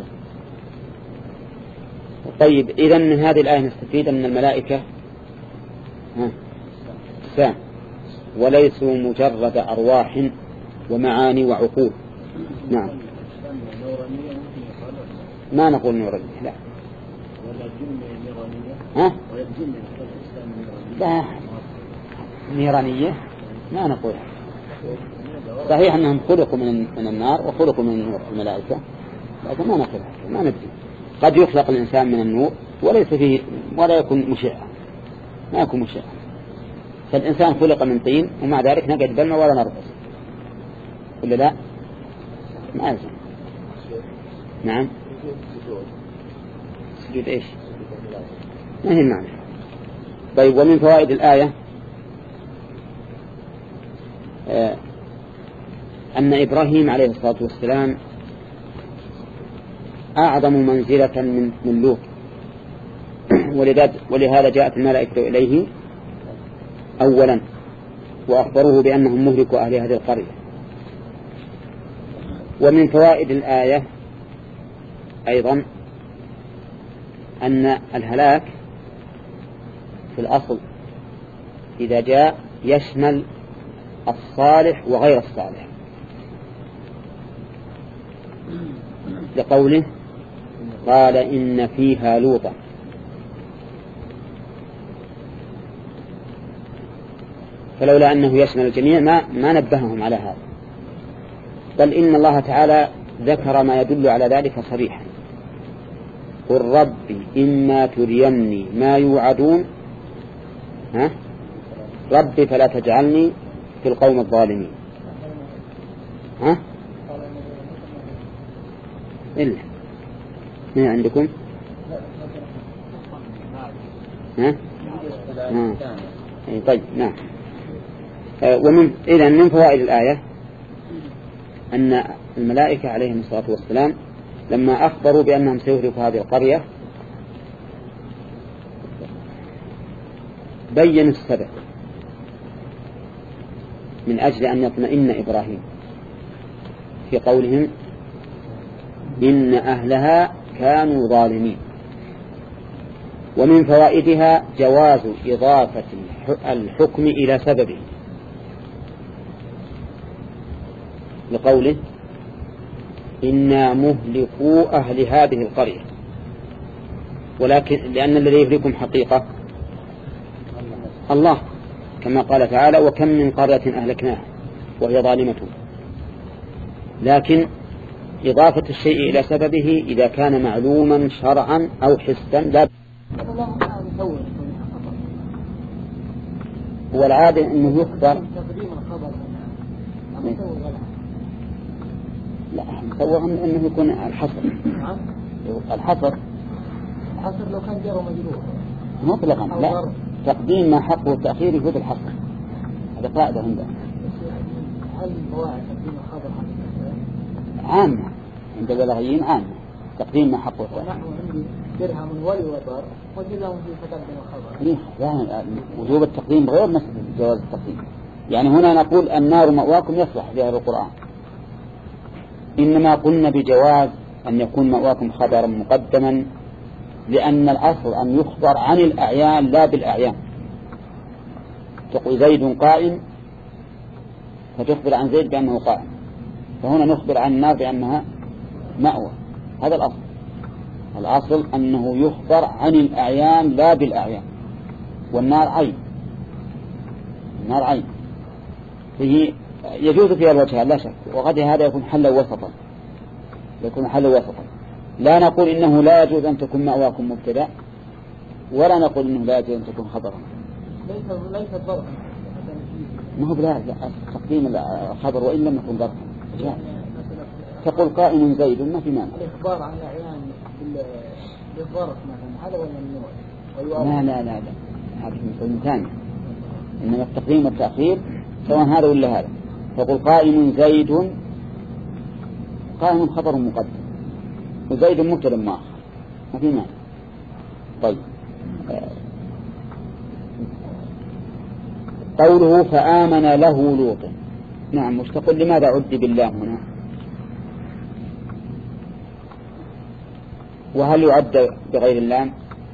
طيب، إذن من هذه الآية نستفيد أن الملائكة أجسام وليسوا مجرد أرواح ومعاني وعقول. نعم. ما نقول نورانية، لا. ها؟ لا، نيرانية ما نقول. صحيح أنهم خلقوا من النار وخلقوا من النور الملائكة، لكن ما نقول، ما ندري. قد يخلق الإنسان من النور وليس فيه ولا يكون مشعا، ما يكون مشعا. فالإنسان خلق من طين ومع ذلك نقعد بالنا ولا نرقص، ولا لا؟ ما يلزم. نعم. سجود إيش؟ ما هي المعنى؟ طيب، ومن فوائد الآية آه أن إبراهيم عليه الصلاة والسلام أعظم منزلة من من لوط، ولهذا جاءت الملائكة إليه أولا وأخبروه بأنهم مهلكوا أهل هذه القرية. ومن فوائد الآية أيضا أن الهلاك في الأصل إذا جاء يشمل الصالح وغير الصالح، لقوله قال إن فيها لوطا. فلولا أنه يشمل الجميع ما, ما نبههم على هذا، بل إن الله تعالى ذكر ما يدل على ذلك صريحا، قل ربي إما تريني ما يوعدون ها ربي فلا تجعلني في القوم الظالمين. ها إلا ما عندكم ها آه. طيب نعم. آه ومن إذا من فوائد الآية أن الملائكة عليهم الصلاة والسلام لما أخبروا بأنهم سيهلكوا هذه القرية بيّنوا السبب من أجل أن يطمئن إبراهيم في قولهم إن أهلها كانوا ظالمين. ومن فوائدها جواز إضافة الحكم إلى سببه لقوله إنا مهلكوا أهل هذه القرية، ولكن لأن الذي يهلكم حقيقة الله كما قال تعالى وكم من قرية أهلكناها وهي ظالمة. لكن إضافة الشيء إلى سببه إذا كان معلوما شرعا أو حسا لا. هو العادة أنه يخبر لا نصور أنه يكون الحصر الحصر الحصر لو كان جار ومجرور مطلقا لا تقديم ما حقه التأخير يفوت الحصر. هذا قاعدة عندنا. هل قواعد تقديم الخبر عامة عند البلاغيين عامة تقديم ما حقه التأخير. نحن عندي درهم ولي وضر وجزاهم في تقديم الخبر. إيه يعني وجوب التقديم غير مسألة جواز التقديم. يعني هنا نقول النار مأواكم يصلح في هذا القرآن، إنما قلنا بجواز أن يكون مأواكم خبرا مقدما لأن الأصل أن يخبر عن الأعيان لا بالأعيان. تقول زيد قائم فتخبر عن زيد بأنه قائم، فهنا نخبر عن النار بأنها مأوى. هذا الأصل. الأصل أنه يخبر عن الأعيان لا بالأعيان، والنار عين. النار عين فيه يجوز فيها الوجه لا شك، وقد هذا يكون حلا وسطا يكون حلا وسطا. لا نقول إنه لا يجوز أن تكون مأواكم مبتدأ، ولا نقول إنه لا يجوز أن تكون خبرا. ليس ليس ضربا. ما هو بلا تقديم الخبر وإن لم يكن ضربا. تقول قائم زيد ما في مانع. الإخبار عن الأعيان بالظرف مثلا هذا ولا ممنوع؟ لا لا لا لا هذا مثل ثاني. إنما التقديم والتأخير سواء هذا ولا هذا. تقول قائم زيد، قائم خبر مقدم وزيد مبتدأ مؤخر ما في مانع. طيب قوله فآمن له لوط. نعم مش تقول لماذا عد بالله هنا؟ وهل يعد بغير اللام؟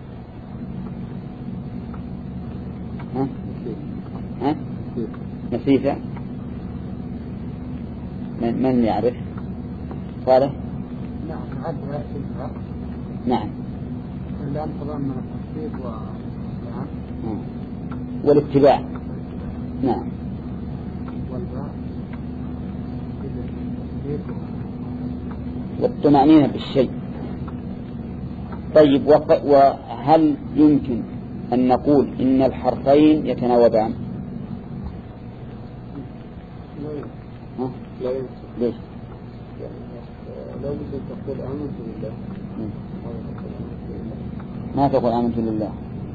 ها؟ ها؟ نسيت؟ من, من يعرف؟ صالح؟ نعم عد نفسها. نعم. اللام تضمن التصديق و والاتباع. نعم. والطمأنينة بالشيء. طيب وهل يمكن أن نقول إن الحرفين يتناوبان؟ ها؟ لا يمكن. ليش؟ لا يمكن تقول آمنت بالله. ما تقول آمنت لله.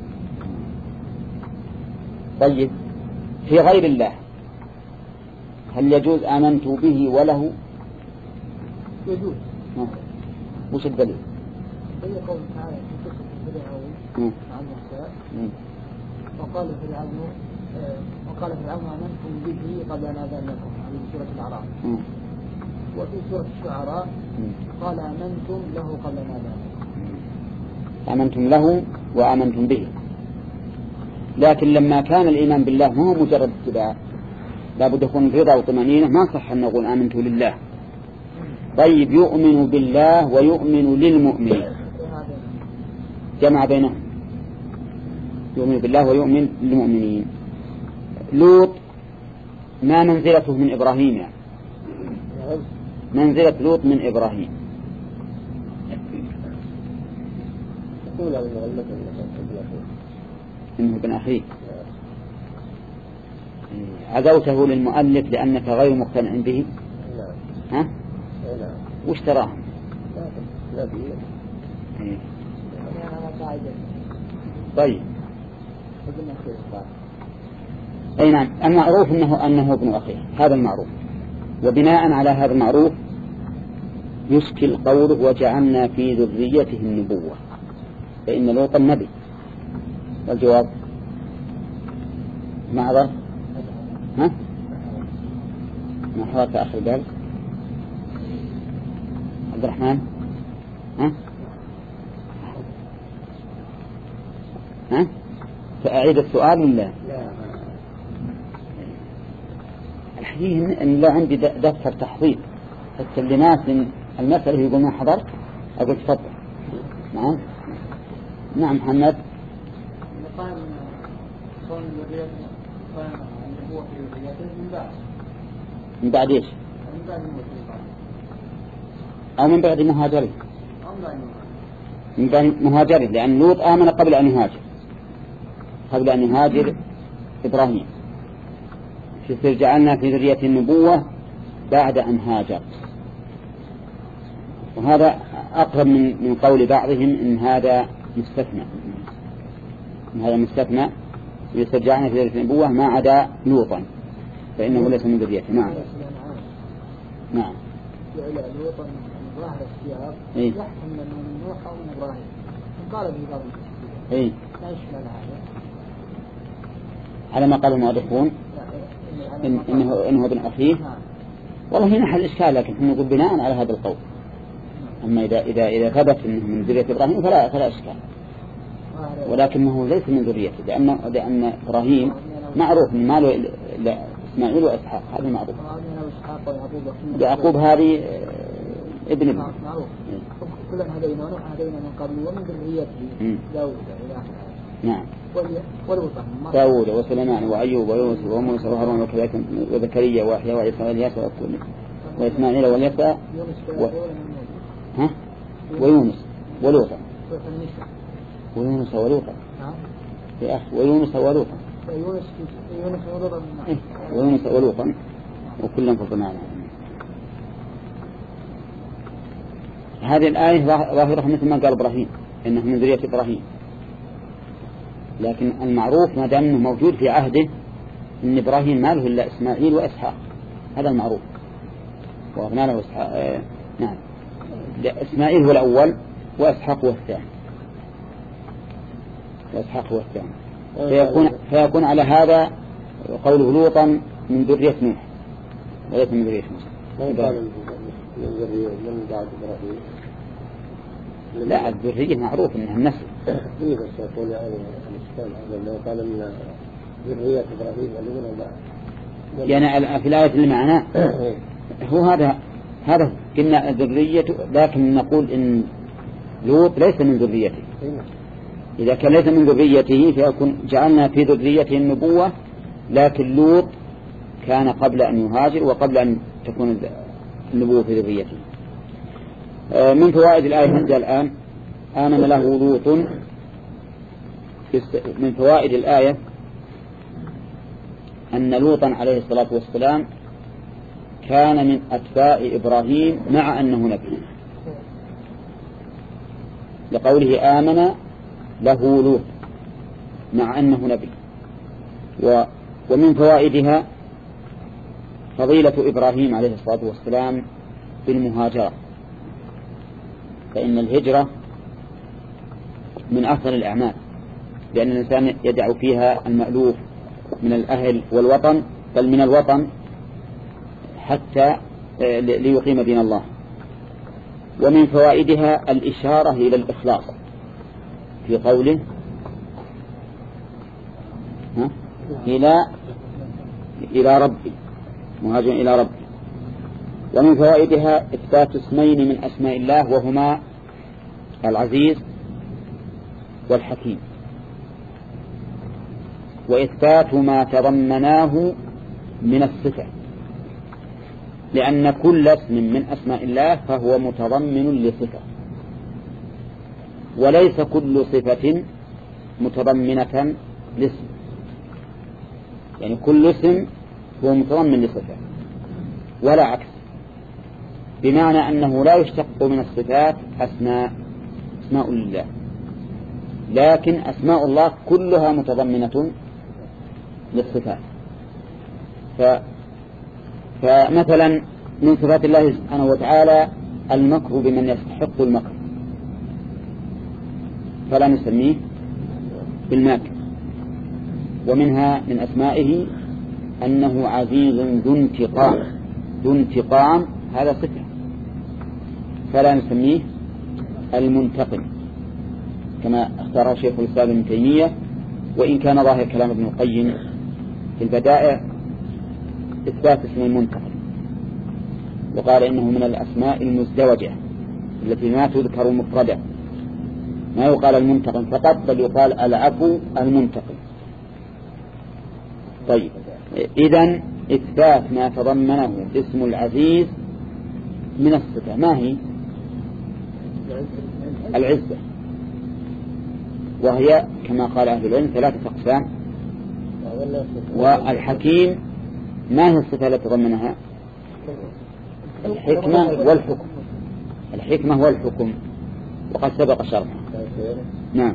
طيب في غير الله هل يجوز آمنت به وله؟ يجوز. وش الدليل؟ هي قول تعالى في قصة فرعون مع موسى وقال فرعون وقال فرعون آمنتم به قبل أن آذن لكم هذه سورة الأعراف. وفي سورة الشعراء قال آمنتم له قبل أن آذن لكم. آمنتم له وآمنتم به. لكن لما كان الإيمان بالله ما هو مجرد اتباع، لابد يكون رضا وطمأنينة. ما صح أن نقول آمنت لله. طيب يؤمن بالله ويؤمن للمؤمنين، جمع بينهم. يؤمن بالله ويؤمن للمؤمنين. لوط ما منزلته من إبراهيم؟ يعني منزلة لوط من إبراهيم إنه ابن أخيه. عزوته للمؤلف لأنك غير مقتنع به. ها؟ وش تراهم؟ طيب. أي نعم، المعروف أنه أنه ابن أخيه، هذا المعروف. وبناء على هذا المعروف يشكل قوله وجعلنا في ذريته النبوة، فإن لوطا نبي. والجواب معذر. ها؟ ما حوالك آخر بال عبد الرحمن. ها؟ ها؟ فأعيد السؤال ولا الحقيقة إن لا عندي دفتر تحضير حتى اللي ناس المسألة يقول ما حضرت أقول تفضل. نعم نعم محمد. من بعد إيش؟ أو من بعد مهاجره؟ من بعد مهاجره، لأن لوط آمن قبل أن يهاجر، قبل أن يهاجر إبراهيم. جعلنا في ذرية النبوة بعد أن هاجر. وهذا أقرب من من قول بعضهم إن هذا مستثنى، إن هذا مستثنى جعلنا في ذرية النبوة ما عدا لوطا فإنه ليس من ذريته. نعم نعم. لوطا من ظاهر السياق يحكم من نوح أو من إبراهيم، قال به بعض المفسرين لا يشمل هذا على ما قال المؤرخون إن إنه إنه ابن أخيه. والله هنا حل إشكال، لكن إحنا نقول بناء على هذا القول. أما إذا إذا إذا ثبت إنه من ذرية إبراهيم فلا فلا إشكال، ولكنه ليس من ذريته، لأن لأن إبراهيم معروف من ماله إسماعيل وإسحاق، هذا معروف. يعقوب هذه ابن ابن معروف. كلهم هدينا ونوح هدينا من قبل ومن ذريته داود إلى آخره. نعم. ولوطا داود وسليمان وأيوب ويوسف وموسى وهارون وكذلك وزكريا ويحيى وعيسى والياس وإسماعيل واليسع و... ها؟ ويونس ولوطا ويونس ولوطا يا أخي ويونس ولوطا ويونس ولوطا وكلهم فضل معنا. هذه الآية ظاهرة مثل ما قال إبراهيم إنه من ذرية إبراهيم، لكن المعروف ما دام انه موجود في عهده ان ابراهيم ما له الا اسماعيل واسحاق، هذا المعروف. وأغنى له اسحاق آه نعم اسماعيل هو الاول واسحاق هو الثاني، واسحاق هو الثاني. فيكون فيكون على هذا قوله لوطا من ذرية نوح وليس من ذرية موسى. من ذرية من بعد إبراهيم. لا الذرية معروف انها النسل. إيه بس يقول يعني الإسلام هذا لو قال من ذرية إبراهيم ولا لا؟ يعني في الآية اللي معنا هو هذا هذا قلنا ذرية، لكن نقول إن لوط ليس من ذريته. إذا كان ليس من ذريته فيكون جعلنا في ذريته النبوة، لكن لوط كان قبل أن يهاجر وقبل أن تكون النبوة في ذريته. من فوائد الآية عندنا الآن آمن له لوط. من فوائد الآية أن لوطا عليه الصلاة والسلام كان من أتباع إبراهيم مع أنه نبي، لقوله آمن له لوط مع أنه نبي. ومن فوائدها فضيلة إبراهيم عليه الصلاة والسلام بالمهاجرة، فإن الهجرة من أفضل الأعمال، لأن الإنسان يدع فيها المألوف من الأهل والوطن، بل من الوطن حتى ليقيم دين الله. ومن فوائدها الإشارة إلى الإخلاص في قوله ها؟ إلى إلى ربي مهاجر إلى ربي. ومن فوائدها إثبات اسمين من أسماء الله وهما العزيز والحكيم، وإثبات ما تضمناه من الصفة، لأن كل اسم من أسماء الله فهو متضمن لصفة، وليس كل صفة متضمنة لاسم، يعني كل اسم هو متضمن لصفة ولا عكس، بمعنى أنه لا يشتق من الصفات أسماء أسماء لله، لكن أسماء الله كلها متضمنة للصفات. ف... فمثلا من صفات الله سبحانه وتعالى المكر بمن يستحق المكر، فلا نسميه بالماكر. ومنها من أسمائه أنه عزيز ذو انتقام، ذو انتقام هذا صفة، فلا نسميه المنتقم كما اختاره شيخ الإسلام ابن تيمية، وإن كان ظاهر كلام ابن القيم في البدائع إثبات اسم المنتقم، وقال إنه من الأسماء المزدوجة التي ما تذكر مفردة، ما يقال المنتقم فقط بل يقال العفو المنتقم. طيب، إذن إثبات ما تضمنه اسم العزيز من الصفة ما هي؟ العزة، وهي كما قال أهل العلم ثلاثة أقسام. والحكيم ما هي الصفة التي تضمنها؟ الحكمة والحكم، الحكمة والحكم، وقد سبق شرحه. نعم.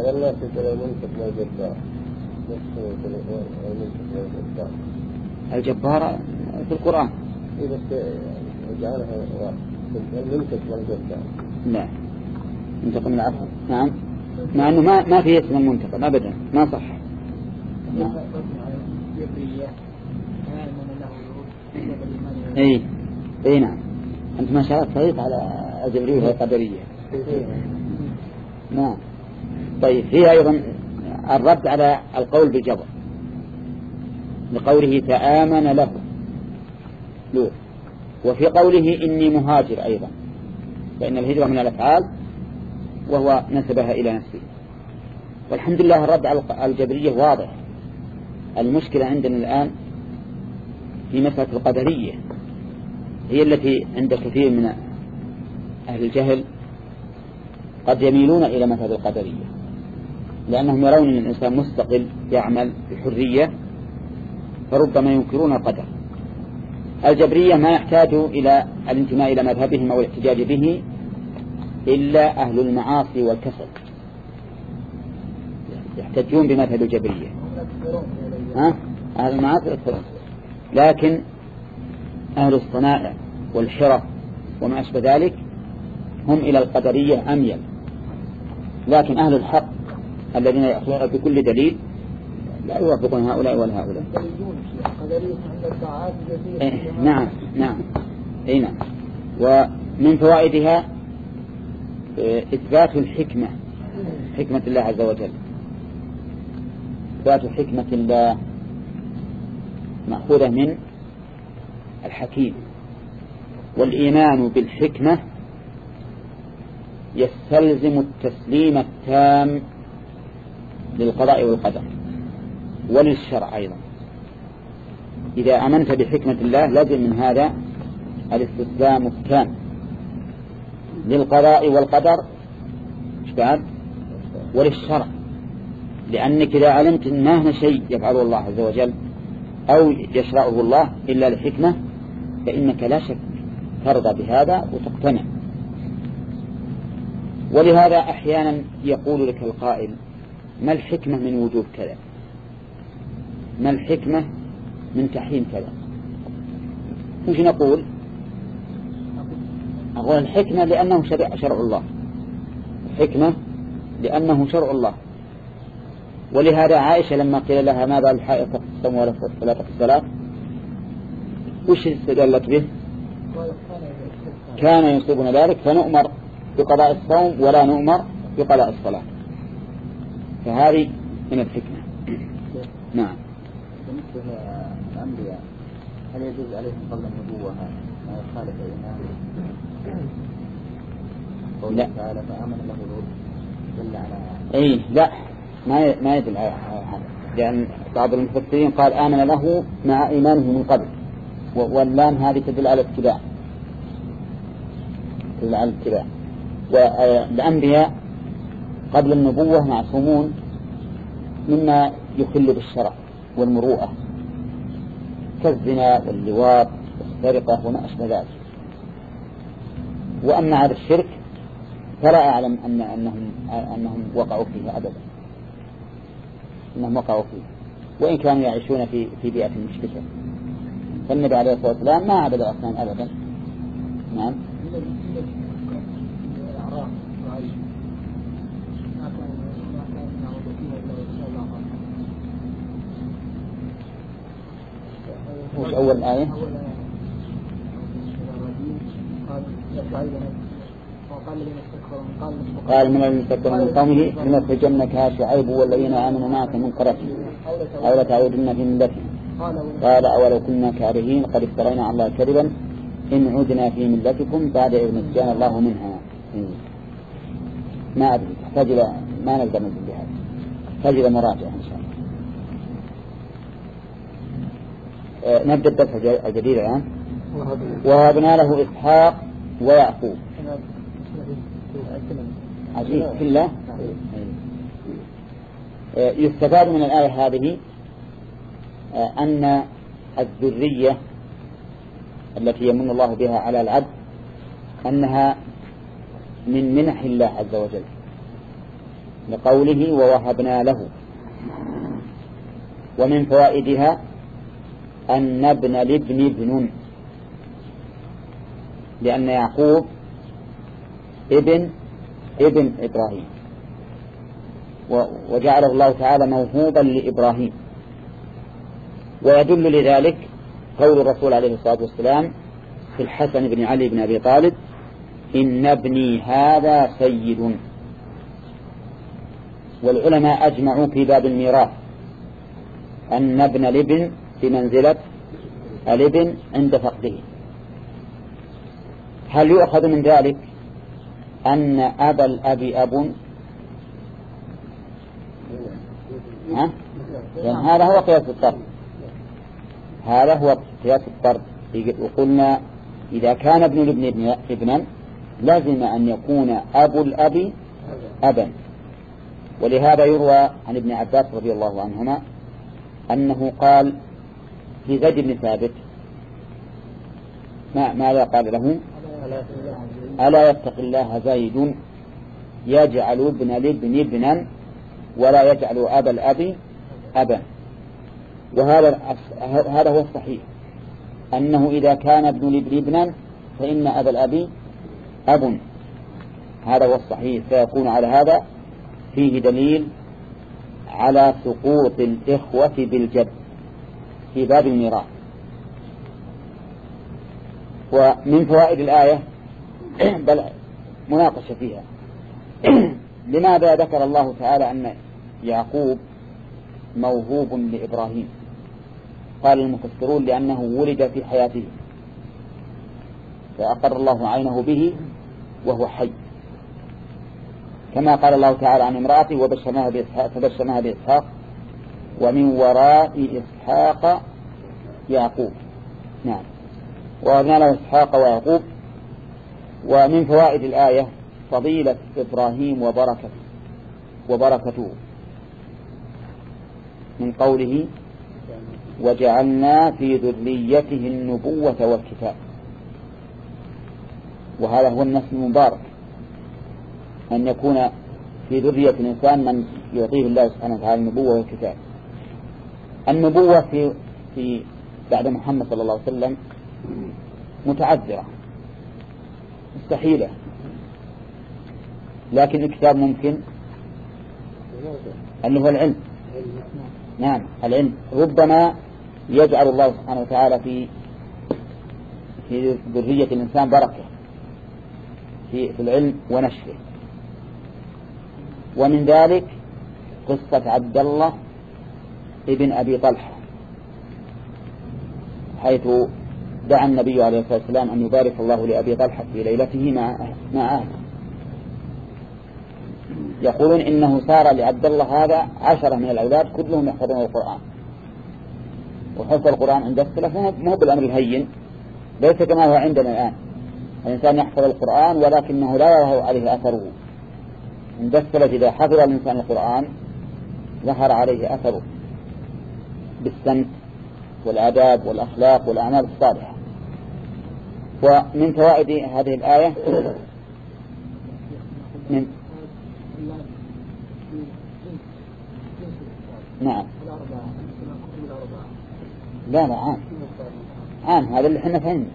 الجبار في القرآن لا منتقم العفو، نعم، مع أنه ما ما في اسم المنتقم أبدا، ما صح. نعم. اي اي نعم، انت ما شاء الله صحيح على الجبرية والقدرية. نعم. طيب، فيها ايضا الرد على القول بالجبر لقوله تآمن له لوط، وفي قوله إني مهاجر أيضا، فإن الهجرة من الأفعال وهو نسبها إلى نفسه. والحمد لله الرد على الجبرية واضح. المشكلة عندنا الآن في مسألة القدرية، هي التي عند كثير من أهل الجهل قد يميلون إلى مذهب القدرية، لأنهم يرون أن الإنسان مستقل يعمل بحرية، فربما ينكرون القدر. الجبرية ما يحتاجوا إلى الانتماء إلى مذهبهم أو الاحتجاج به إلا أهل المعاصي والكسل، يحتجون بمذهب الجبرية. ها؟ أهل المعاصي والكسل، لكن أهل الصنائع والحرف وما أشبه ذلك هم إلى القدرية أميل، لكن أهل الحق الذين يأخذون بكل دليل لا يوافقون هؤلاء ولا هؤلاء. إيه نعم نعم إيه نعم. ومن فوائدها إثبات الحكمة، حكمة الله عز وجل، إثبات حكمة الله مأخوذة من الحكيم، والإيمان بالحكمة يستلزم التسليم التام للقضاء والقدر وللشرع أيضا. إذا آمنت بحكمة الله لازم من هذا الاستسلام التام للقضاء والقدر وللشرع، لأنك إذا علمت أن ما هنا شيء يفعله الله عز وجل أو يشرعه الله إلا لحكمة فإنك لا شك ترضى بهذا وتقتنع. ولهذا أحيانا يقول لك القائل ما الحكمة من وجود كذا، ما الحكمة من تحريم كذا، مش نقول أقول الحكمة لأنه شرع, شرع الله، الحكمة لأنه شرع الله. ولهذا عائشة لما قيل لها ماذا الحائط تقف الصوم ولا تقف الصلاة وش استدلت به؟ كان يصيبنا ذلك فنؤمر بقضاء الصوم ولا نؤمر بقضاء الصلاة، فهذه من الحكمة. نعم. بالنسبة للأنبياء هل يجوز عليهم قبل النبوة ما يخالف الإيمان؟ لا. تعالى فآمن له لوط دل على أي لا، ما ما يدل على هذا، لأن بعض المفسرين قال آمن له مع إيمانه من قبل، واللام هذه تدل على الاتباع، تدل على الاتباع. والأنبياء قبل النبوة معصومون مما يخل بالشرع والمروءة كالزنا واللواط والسرقة وما أشبه ذلك. وأما على الشرك فلا أعلم أن أنهم أنهم وقعوا فيه أبدا، أنهم وقعوا فيه وإن كانوا يعيشون في في بيئة مشركة. فالنبي عليه الصلاة والسلام ما عبد الأصنام أبدا. نعم. وش أول آية؟ قال من المستكبر من قومه لنخرجنك يا شعيب والذين آمنوا معك من قريتهم أو لتعودن في ملتهم قال أولو كنا كارهين قد افترينا على الله كذبا إن عدنا في ملتكم بعد إذ نجانا الله منها. ما أدري تحتاج إلى ما نقدر نقول بهذا، تحتاج إلى مراجعة إن شاء الله. أه نبدأ الدرس الجديد الآن. وهبنا له إسحاق ويعقوب. عجيب في الله. أه يستفاد من الآية هذه أه أن الذرية التي يمن الله بها على العبد أنها من منح الله عز وجل، لقوله ووهبنا له. ومن فوائدها أن ابن لابن ابن، لأن يعقوب ابن ابن إبراهيم، وجعله الله تعالى موهوبا لإبراهيم. ويدل لذلك قول الرسول عليه الصلاة والسلام في الحسن بن علي بن أبي طالب إن ابني هذا سيد. والعلماء أجمعوا في باب الميراث أن ابن الابن بمنزلة الابن عند فقده. هل يؤخذ من ذلك أن أبا الأب أب؟ ها؟ يعني هذا هو قياس الطرد، هذا هو قياس الطرد. وقلنا إذا كان ابن الابن ابنا لازم أن يكون أبو الأب أبا. ولهذا يروى عن ابن عباس رضي الله عنهما أنه قال في زيد بن ثابت ما ماذا قال له؟ ألا يتق الله زيد يجعل ابن الابن ابنا ولا يجعل أبا الأب أبا. وهذا هذا هو الصحيح، أنه إذا كان ابن الابن ابنا فإن أبا الأب أب. هذا هو الصحيح. فيكون على هذا فيه دليل على سقوط الإخوة بالجد في باب الميراث. ومن فوائد الآية بل مناقشة فيها لماذا ذكر الله تعالى أن يعقوب موهوب لإبراهيم؟ قال المفسرون لأنه ولد في حياته فأقر الله عينه به وهو حي، كما قال الله تعالى عن امرأته وبشرناها بإسحاق فبشرناها بإسحاق ومن وراء إسحاق يعقوب. نعم. وأبنى له إسحاق ويعقوب. ومن فوائد الآية فضيلة إبراهيم وبركته وبركته من قوله وجعلنا في ذريته النبوة والكتاب. وهذا هو النسل المبارك، أن يكون في ذرية الإنسان من يعطيه الله سبحانه وتعالى النبوة والكتاب. النبوة في في بعد محمد صلى الله عليه وسلم متعذرة مستحيلة، لكن الكتاب ممكن، اللي هو العلم. نعم العلم ربما يجعل الله سبحانه وتعالى في في ذرية الإنسان بركة في في العلم ونشره. ومن ذلك قصة عبد الله ابن أبي طلحة، حيث دعا النبي عليه الصلاة والسلام أن يبارك الله لأبي طلحة في ليلته مع مع أهله. يقولون إنه صار لعبد الله هذا عشرة من الأولاد كلهم يحفظون القرآن، وحفظ القرآن عند السلف مو بالأمر الهين، ليس كما هو عندنا الآن الإنسان يحفظ القرآن ولكنه لا يظهر عليه أثره، اندثلت إذا حفظ الإنسان القرآن ظهر عليه أثره بالسمت والآداب والأخلاق والأعمال الصالحة. ومن فوائد هذه الآية من نعم لا لا عام عام هذا اللي احنا فهمنا.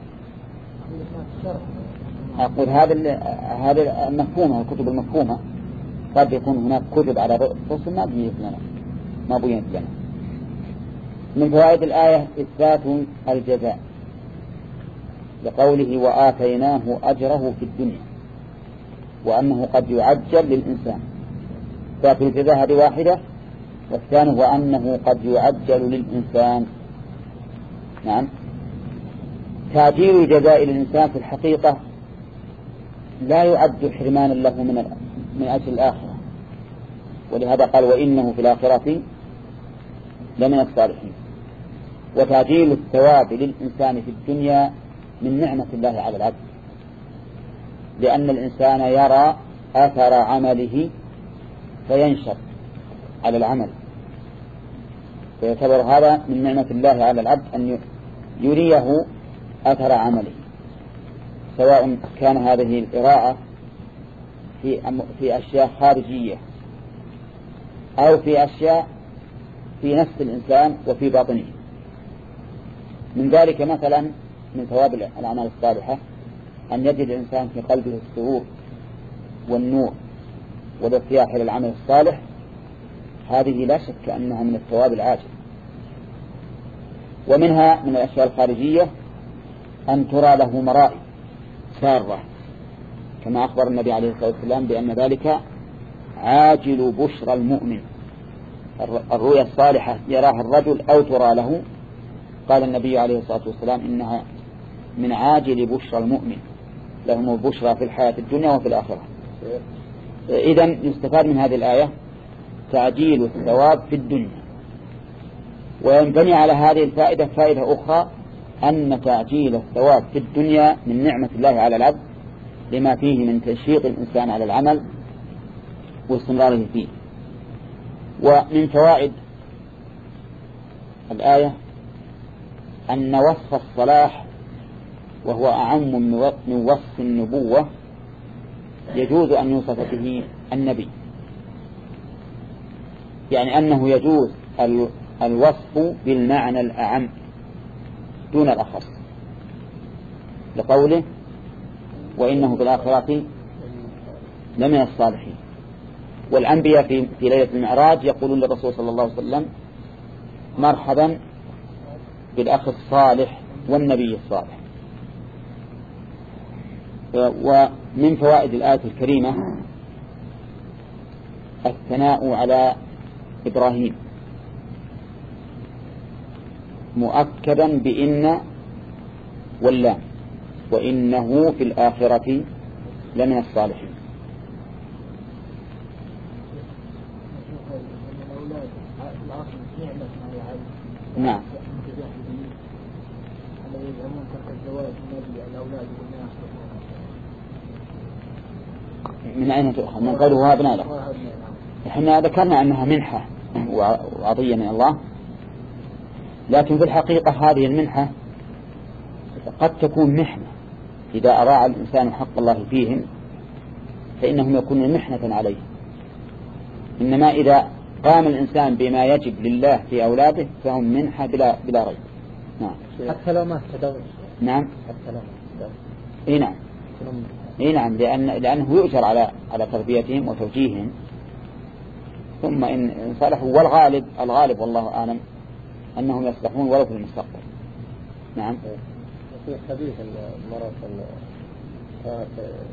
أقول هذا هذا المفهومة الكتب المفهومة قد يكون هناك كتب على رؤوس ما بينت لنا ما بينت لنا. من فوائد الآية إثبات الجزاء لقوله وآتيناه أجره في الدنيا وأنه قد يعجل للإنسان. إثبات الجزاء هذه واحدة، والثاني وأنه قد يعجل للإنسان. نعم تعجيل الجزاء للإنسان في الحقيقة لا يعد حرمانا له من من أجل الآخرة، ولهذا قال وإنه في الآخرة لمن الصالحين. وتعجيل الثواب للإنسان في الدنيا من نعمة الله على العبد، لأن الإنسان يرى أثر عمله فينشط على العمل، فيعتبر هذا من نعمة الله على العبد أن يريه أثر عمله، سواء كان هذه القراءة في في أشياء خارجية أو في أشياء في نفس الإنسان وفي باطنه. من ذلك مثلا من ثواب الأعمال الصالحة أن يجد الإنسان في قلبه السرور والنور والارتياح إلى العمل الصالح، هذه لا شك أنها من الثواب العاجل. ومنها من الأشياء الخارجية أن ترى له مرائي سارة، كما أخبر النبي عليه الصلاة والسلام بأن ذلك عاجل بشرى المؤمن. الرؤيا الصالحة يراها الرجل أو ترى له، قال النبي عليه الصلاة والسلام إنها من عاجل بشرى المؤمن، لهم البشرى في الحياة الدنيا وفي الآخرة. إذن يستفاد من هذه الآية تعجيل الثواب في الدنيا. وينبني على هذه الفائدة فائدة أخرى، أن تعجيل الثواب في الدنيا من نعمة الله على العبد لما فيه من تنشيط الإنسان على العمل واستمراره فيه. ومن فوائد الآية أن وصف الصلاح وهو أعم من وصف النبوة يجوز أن يوصف به النبي، يعني أنه يجوز الوصف بالمعنى الأعم دون الأخص، لقوله وإنه في الآخرة لمن الصالحين. والأنبياء في في ليلة المعراج يقولون للرسول صلى الله عليه وسلم مرحبا بالأخ الصالح والنبي الصالح. ومن فوائد الآية الكريمة الثناء على إبراهيم مؤكدا بإن واللام، وإنه في الآخرة لمن الصالحين. نعم من أين تؤخذ؟ من قوله وهبنا له. احنا ذكرنا أنها منحة وعطية من الله، لكن في الحقيقة هذه المنحة قد تكون محنة إذا أراعى الإنسان حق الله فيهم فإنهم يكونون محنة عليه. إنما إذا قام الإنسان بما يجب لله في أولاده فهم منحة بلا, بلا ريب. نعم. حتى لو ما استدعوا. نعم. حتى لو ما استدعوا. إيه نعم. إيه نعم، لأن لأنه يؤجر على على تربيتهم وتوجيههم، ثم إن صالحوا. والغالب الغالب والله أعلم أنهم يصلحون ولو في المستقبل. نعم. في حديث المرأة كانت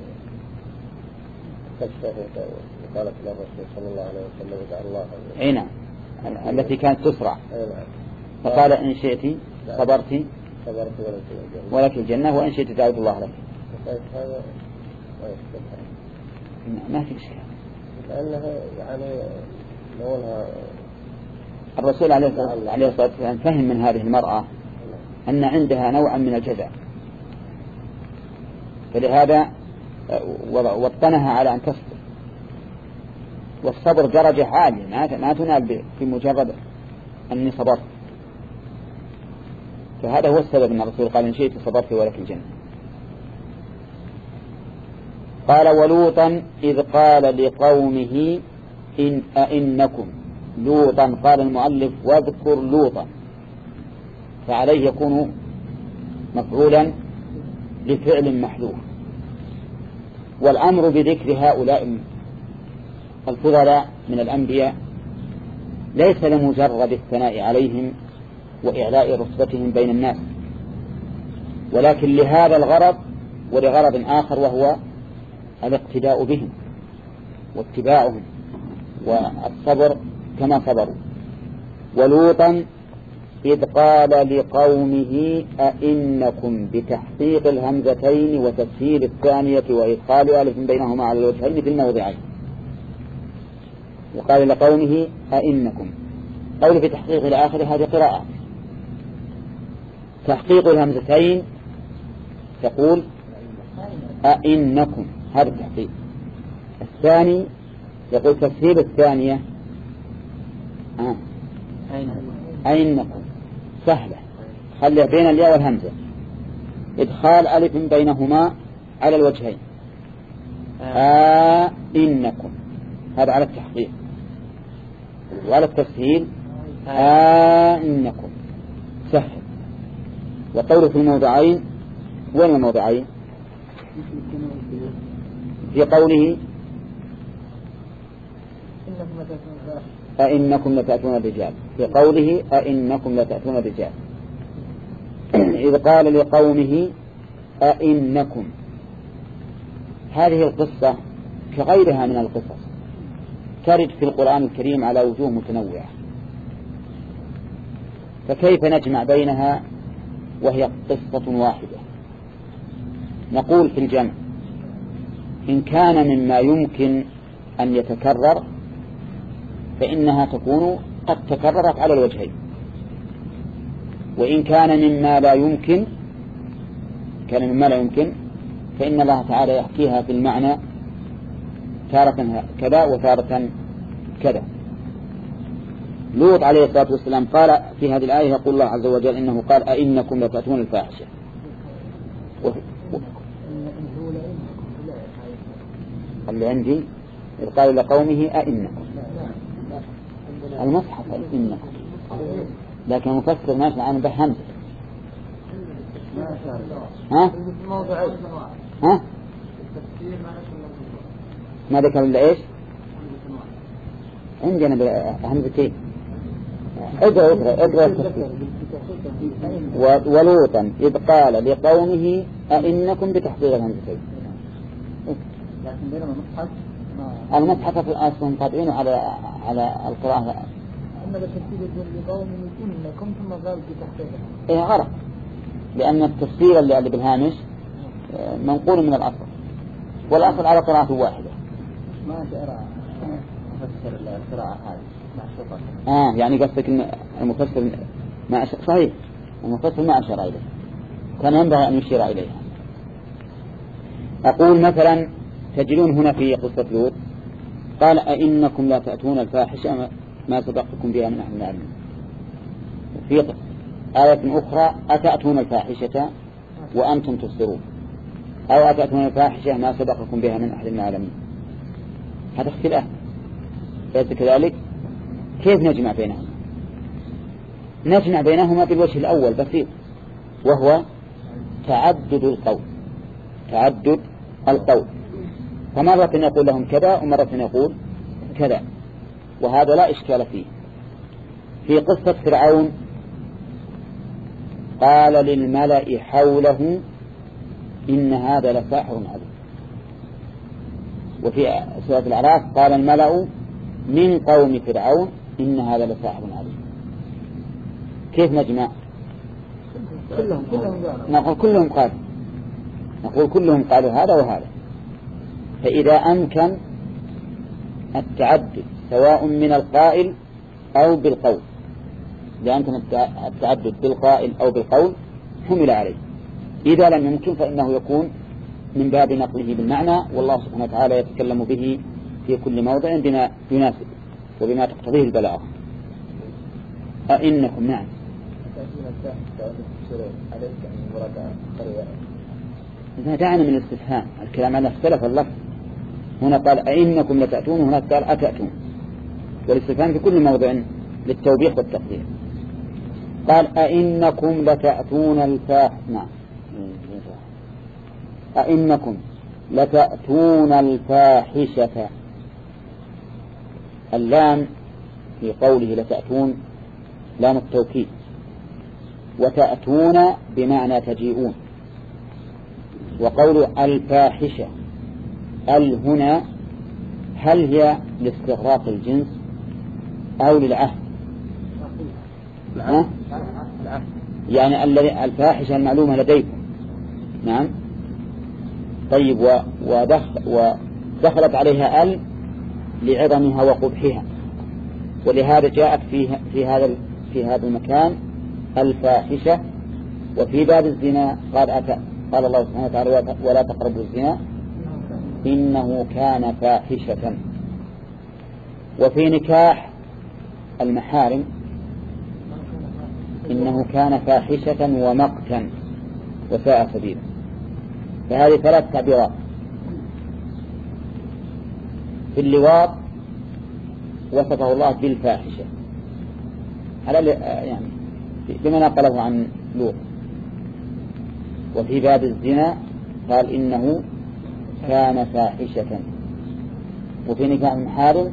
تشتهي وقالت للرسول صلى الله عليه وسلم ادعى الله. أي نعم، التي كانت تسرع. فقال إن شئت صبرت صبرت ولك الجنة وإن شئت دعوت الله لك. هذا ما يستطيع. ما في إشكال. لأنها يعني نقولها الرسول عليه الصلاة والسلام فهم من هذه المرأة أن عندها نوعا من الجزاء، فلهذا وطنها على أن تصبر والصبر درجة عالية ما تنال في مجرد أني صبرت. فهذا هو السبب أن الرسول قال إن شئت صبرت ولك الجنة. قال ولوطا إذ قال لقومه إن أئنكم لوطا. قال المؤلف واذكر لوطا، فعليه يكون مفعولا لفعل محذوف. والأمر بذكر هؤلاء الفضلاء من الأنبياء ليس لمجرد الثناء عليهم وإعلاء رتبتهم بين الناس، ولكن لهذا الغرض ولغرض آخر، وهو الاقتداء بهم واتباعهم والصبر كما صبروا. ولوطا إذ قال لقومه أئنكم بتحقيق الهمزتين وتسهيل الثانية وإدخال ألف بينهما على الوجهين في الموضعين. وقال لقومه أئنكم، قول في تحقيق الآخر هذه قراءة. تحقيق الهمزتين تقول أئنكم، هذا التحقيق. الثاني يقول تسهيل الثانية آه. أئنكم سهلة، خلي بين الياء والهمزة، إدخال ألف بينهما على الوجهين. أئنكم هذا على التحقيق. وعلى التسهيل أئنكم سهل. وقوله في الموضعين، وين الموضعين؟ في قوله أئنكم لتأتون الرجال، في قوله أئنكم لتأتون الرجال. إذ قال لقومه أئنكم، هذه القصة كغيرها من القصص ترد في القرآن الكريم على وجوه متنوعة، فكيف نجمع بينها وهي قصة واحدة؟ نقول في الجمع إن كان مما يمكن أن يتكرر فإنها تكون قد تكررت على الوجهين، وإن كان مما لا يمكن كان مما لا يمكن فإن الله تعالى يحكيها في المعنى تارة كذا وتارة كذا. لوط عليه الصلاة والسلام قال في هذه الآية، يقول الله عز وجل إنه قال أئنكم لتأتون الفاحشة. و... و... اللي عندي إذ قال لقومه أئنكم، المصحف أئنكم، لكن مفسر ماشي عنه بحمد. ها ها ما ذكر إلا إيش عندنا بهمزتين. اقرأ اقرأ اقرأ التفسير. ولوطا إذ قال لقومه أئنكم بتحضير الهمزتين. لكن بينما المصحف المصحف في الأصل طابعينه على على القراءة. أما التفسير لقومه إنكم ثم قال بتحضيرها. إيه غلط، لأن التفسير اللي اللي بالهامش منقول من الأصل، والأصل على قراءة واحدة. ما ترى مفسر القراءة هذه معشوقة. آه يعني قصدك إن المفسر ما أشار. صحيح، المفسر ما أشار إليه، كان ينبغي أن يشير إليها. أقول مثلا تجدون هنا في قصة لوط قال أئنكم لا تأتون الفاحشة ما سبقتكم بها من أحد العالمين. في آية أخرى أتأتون الفاحشة وأنتم تبصرون، أو أتأتون الفاحشة ما سبقكم بها من أحد العالمين. هذا اختلاف، ليس كذلك؟ كيف نجمع بينهما؟ نجمع بينهما بالوجه الأول بسيط، وهو تعدد القول. تعدد القول، فمرة يقول لهم كذا ومرة يقول كذا، وهذا لا إشكال فيه. في قصة فرعون قال للملأ حوله إن هذا لساحر عليم. وفي سورة الأعراف قال الملأ من قوم فرعون إن هذا لساحر عليم. كيف نجمع؟ كلهم كلهم نقول كلهم قالوا نقول كلهم قالوا هذا وهذا. فإذا أمكن التعدد سواء من القائل أو بالقول، إذا أمكن التعدد بالقائل أو بالقول حمل عليه. إذا لم يمكن فإنه يكون من باب نقله بالمعنى، والله سبحانه وتعالى يتكلم به في كل موضع بما يناسب وبما تقتضيه البلاغة. أئنكم نعم إذا دعنا من الاستفهام الكلام على اختلف اللفظ. هنا قال أئنكم لتأتون وهناك قال أتأتون، والاستفهام في كل موضع للتوبيخ والتقدير. قال أئنكم لتأتون الفاحشة نعم أئنكم لتأتون الفاحشة. اللام في قوله لتأتون لام التوكيد، وتأتون بمعنى تجيئون. وقول الفاحشة ال هنا هل هي لاستغراق الجنس أو للعهد؟ ها؟ يعني الفاحشة المعلومة لديكم نعم. طيب ودخل ودخلت عليها ال لعظمها وقبحها، ولهذا جاءت في في هذا في هذا المكان الفاحشة. وفي باب الزنا قال أتى قال الله سبحانه وتعالى ولا تقربوا الزنا إنه كان فاحشة. وفي نكاح المحارم إنه كان فاحشة ومقتا وساء سبيلا. فهذه ثلاث تعبيرات. في اللواط وصفه الله بالفاحشة على يعني بما نقله عن لوط. وفي باب الزنا قال إنه كان فاحشة. وفي نكاح المحارم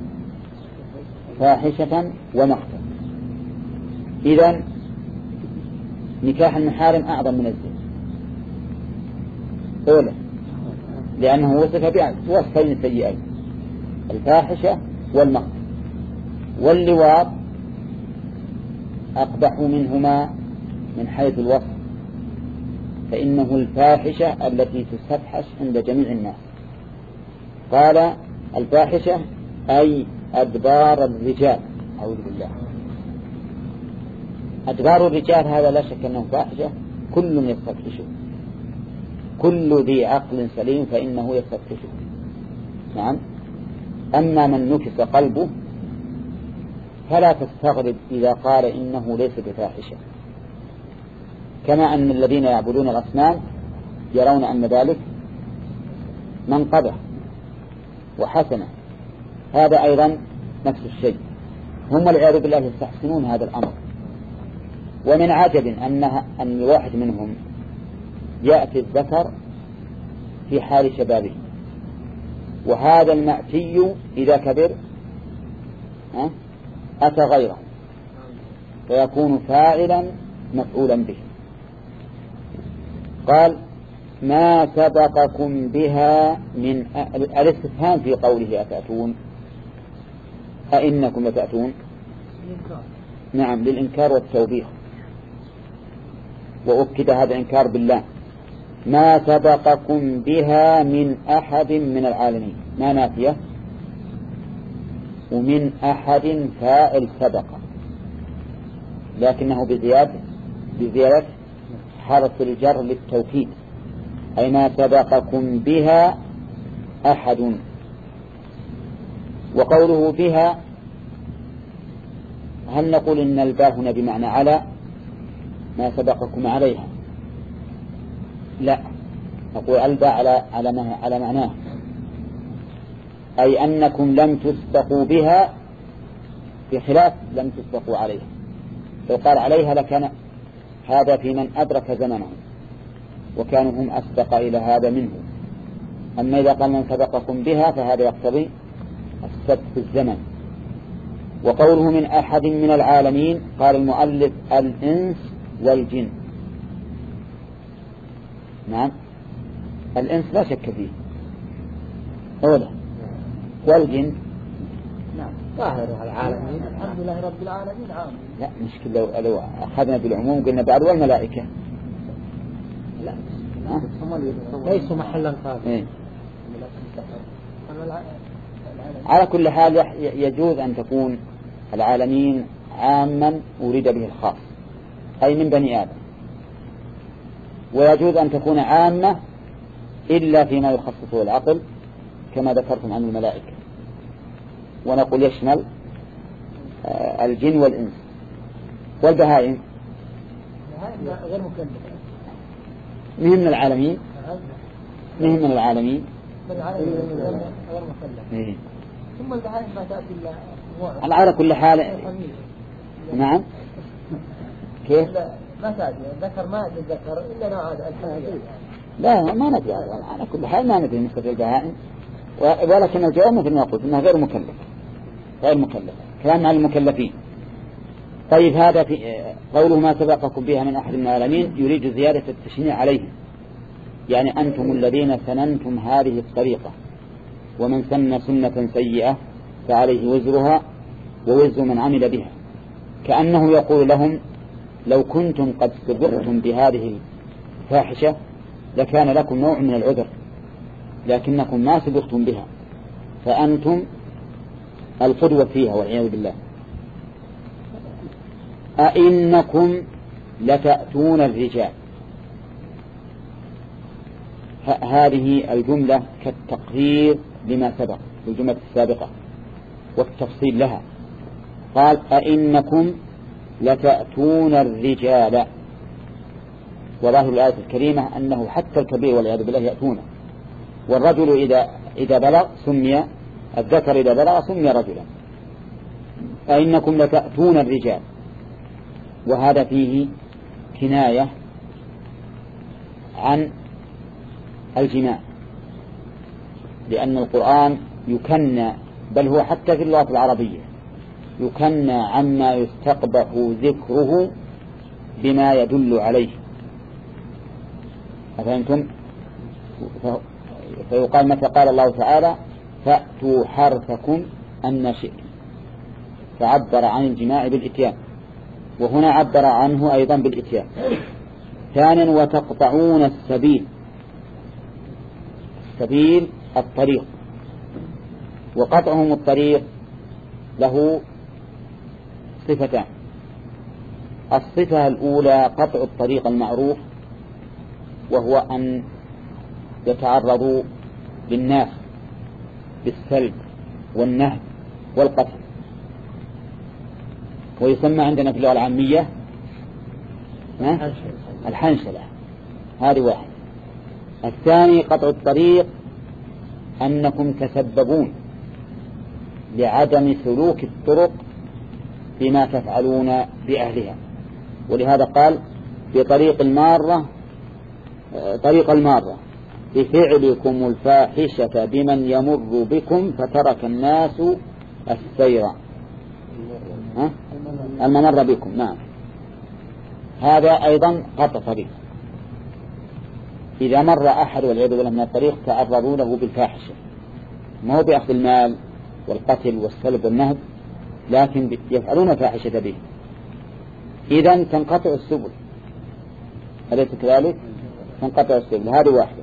فاحشة ومقتا. إذن نكاح المحارم أعظم من الزنا أولا، لأنه وصف بوصفين سيئين الفاحشة والمقت. واللواط أقبح منهما من حيث الوصف، فإنه الفاحشة التي تستفحش عند جميع الناس. قال الفاحشة أي أدبار الرجال. أعوذ بالله. أدبار الرجال هذا لا شك أنه فاحشة كل يستفحشه، كل ذي عقل سليم فإنه يستفحشه نعم. أما من نكس قلبه فلا تستغرب إذا قال إنه ليس بفاحشة، كما أن الذين يعبدون الأصنام يرون أن ذلك منقبة وحسنة، هذا أيضا نفس الشيء. هم والعياذ بالله يستحسنون هذا الأمر. ومن عجب أنها أن واحد منهم يأتي الذكر في حال شبابه، وهذا المأتي إذا كبر أتى غيره فيكون فاعلا مفعولا به. قال ما سبقكم بها من الاستفهام في قوله أتأتون أئنكم لتأتون نعم للإنكار والتوبيخ، وأكد هذا الإنكار بالله. ما سبقكم بها من أحد من العالمين، ما نافية، ومن أحد فاعل سبق، لكنه بزيادة بزيادة حرف الجر للتوكيد، أي ما سبقكم بها أحد. وقوله بها هل نقول إن الباء هنا بمعنى على ما سبقكم عليها؟ لا، نقول الباء على على على معناه، أي أنكم لم تسبقوا بها بخلاف لم تسبقوا عليها. لو قال عليها لكان هذا في من أدرك زمنه وكانوا هم أسبق إلى هذا منه. أما إذا قال من سبقكم بها فهذا يقتضي السبق في الزمن. وقوله من أحد من العالمين قال المؤلف الإنس والجن. نعم الإنس لا شك فيه أولا، والجن نعم ظاهر العالمين الحمد لله رب العالمين عام. لا مشكلة لو, لو أخذنا بالعموم قلنا بعد والملائكة لا ليسوا محلا خاصا. إيه؟ على كل حال يجوز أن تكون العالمين عاما أريد به الخاص أي من بني آدم، ويجوز أن تكون عامة إلا فيما يخصصه العقل كما ذكرتم عن الملائكة. ونقول يشمل الجن والإنس. والبهائم غير مكلف، مهم من العالمين، مهم من العالمين غير مكلف. ثم البهائم ما تأتي إلا على كل حال. نعم كيف؟ ما تأتي ذكر ما تذكر إلا نوع الحديث. لا ما ندري على كل حال ما ندري نسبة البهائم، ولكن الجواب مثل ما قلت إنها غير مكلف، غير مكلف، كلام عن المكلفين. طيب هذا في قوله ما سبقكم بها من أحد من العالمين يريد زيادة التشنيع عليهم، يعني أنتم الذين سننتم هذه الطريقة، ومن سن سنة سيئة فعليه وزرها ووزر من عمل بها، كأنه يقول لهم لو كنتم قد سبقتم بهذه الفاحشة لكان لكم نوع من العذر، لكنكم ما سبقتم بها فأنتم القدوة فيها والعياذ بالله. أئنكم لتأتون الرجال، هذه الجملة كالتقرير لما سبق في الجملة السابقة والتفصيل لها. قال أئنكم لتأتون الرجال، وظاهر الآية الكريمة أنه حتى الكبير والعياذ بالله يأتونه، والرجل إذا إذا بلغ سمي، الذكر إذا بلغ سمي رجلا. أئنكم لتأتون الرجال، وهذا فيه كناية عن الجماع، لأن القرآن يكنى، بل هو حتى في اللغة العربية يكنى عما يستقبح ذكره بما يدل عليه. أفهمتم؟ فيقال متى قال الله تعالى فأتوا حرثكم أن شئتم، فعبر عن الجماع بالإتيان، وهنا عبر عنه أيضا بالإتيان. ثانيا وتقطعون السبيل، السبيل الطريق، وقطعهم الطريق له صفتان. الصفة الأولى قطع الطريق المعروف، وهو أن يتعرضوا للناس بالسلب والنهب والقتل، ويسمى عندنا في اللغة العامية الحنشلة. هذه واحد. الثاني قطع الطريق أنكم تسببون لعدم سلوك الطرق بما تفعلون بأهلها، ولهذا قال في طريق المارة طريق المارة بفعلكم الفاحشة بمن يمر بكم فترك الناس السير الممر بكم. نعم، هذا أيضا قطع طريق. إذا مر أحد والعياذ بالله من الطريق تعرضوا له بالفاحشة، ما هو بأخذ المال والقتل والسلب والنهب، لكن يفعلون فاحشة به، إذا تنقطع السبل. أليس كذلك؟ تنقطع السبل. هذه واحدة.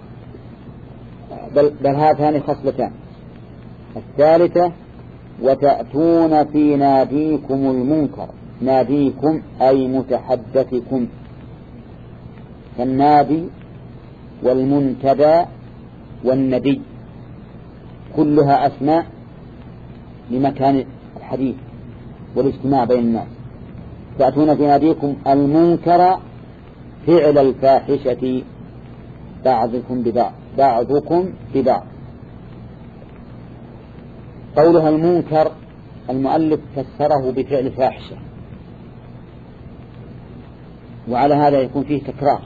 بل, بل هاتان خصلتان. الثالثة وتأتون في ناديكم المنكر، ناديكم أي متحدثكم، فالنادي والمنتدى والندي كلها أسماء لمكان الحديث والاجتماع بين الناس. تأتون في ناديكم المنكر فعل الفاحشة بعضكم ببعض، بعضكم ببعض. قولها المنكر المؤلف فسره بفعل فاحشة، وعلى هذا يكون فيه تكرار،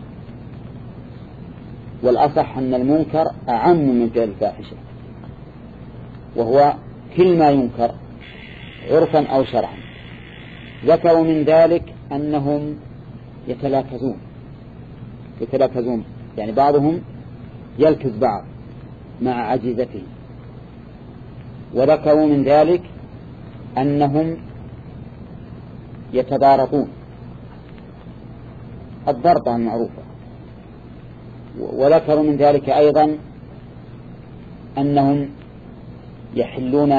والأصح أن المنكر أعم من فعل الفاحشة، وهو كل ما ينكر عرفا أو شرعا. ذكروا من ذلك أنهم يتلاكزون يتلاكزون يعني بعضهم يلكز بعض مع عجيزته. وذكروا من ذلك أنهم يتضاربون، الضربة المعروفة. وذكروا من ذلك أيضا أنهم يحلون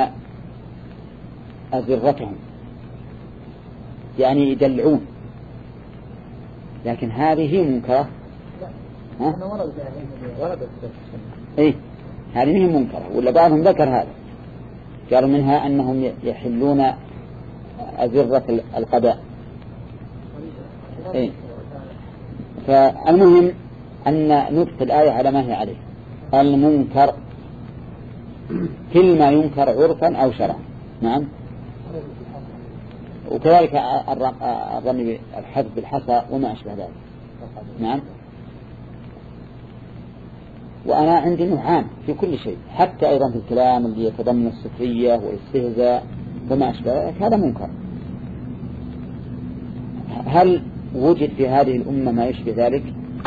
أزرتهم، يعني يدلعون، لكن هذه منكرة. ها؟ إيه، هذه مهم منكرة، ولا بعضهم ذكر هذا قالوا منها أنهم يحلون أزرة القضاء. إيه؟ فالمهم أن نكت الآية على ما هي عليه، المنكر كل ما ينكر عرفا أو شرعا. نعم. وكذلك الرمي الحذف بالحصى وما أشبه ذلك. نعم. وأنا عندي نوعان في كل شيء، حتى أيضا في الكلام اللي يتضمن السخرية والاستهزاء وما أشبه ذلك هذا منكر. هل وجد في هذه الأمة ما يشبه ذلك؟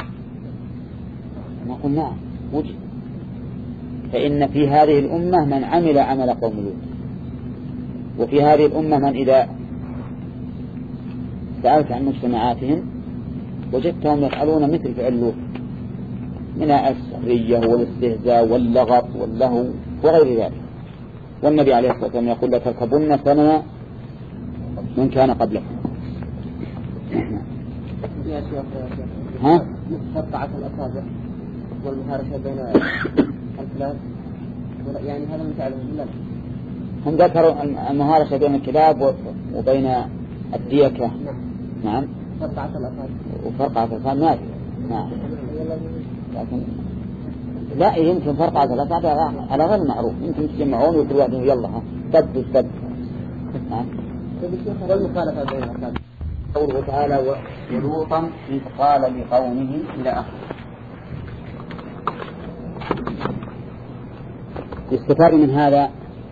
نقول نعم وجد. فإن في هذه الأمة من عمل عمل قوم لوط، وفي هذه الأمة من إذا سألت عن مجتمعاتهم وجدتهم يفعلون مثل فعل لوط من السخرية والاستهزاء واللغط واللهو وغير ذلك. والنبي عليه الصلاة والسلام يقول لتركبن سنن من كان قبلكم. ها؟ مقطعة الأصابع والمهارشة بين الكلاب، يعني هذا من تعلم بالله. هم ذكروا المهارشة بين الكلاب وبين الديكة. نعم. فرقعة الأصابع. وفرقعة الأصابع ما في. نعم. لكن لا يمكن فرقعة الأصابع على غير معروف، يمكن تجمعون وكل واحد يلا ها دب دب. نعم. والمخالفة بين الأصابع. قوله تعالى ولوطا إذ قال لقومه إلى آخره. يستفاد من هذا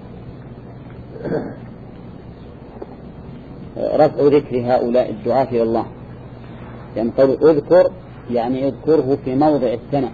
رفع ذكر هؤلاء الدعاة إلى الله، يعني قول اذكر يعني اذكره في موضع الثناء،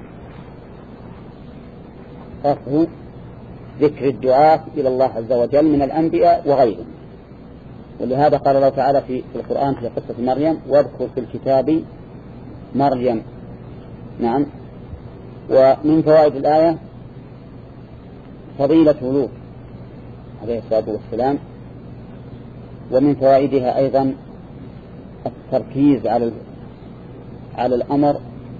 رفع ذكر الدعاة إلى الله عز وجل من الأنبياء وغيرهم. ولهذا قال الله تعالى في القرآن في قصة مريم واذكر في الكتاب مريم. نعم. ومن فوائد الآية فضيلة لوط عليه الصلاة والسلام، ومن فوائدها أيضا التركيز على على الأمر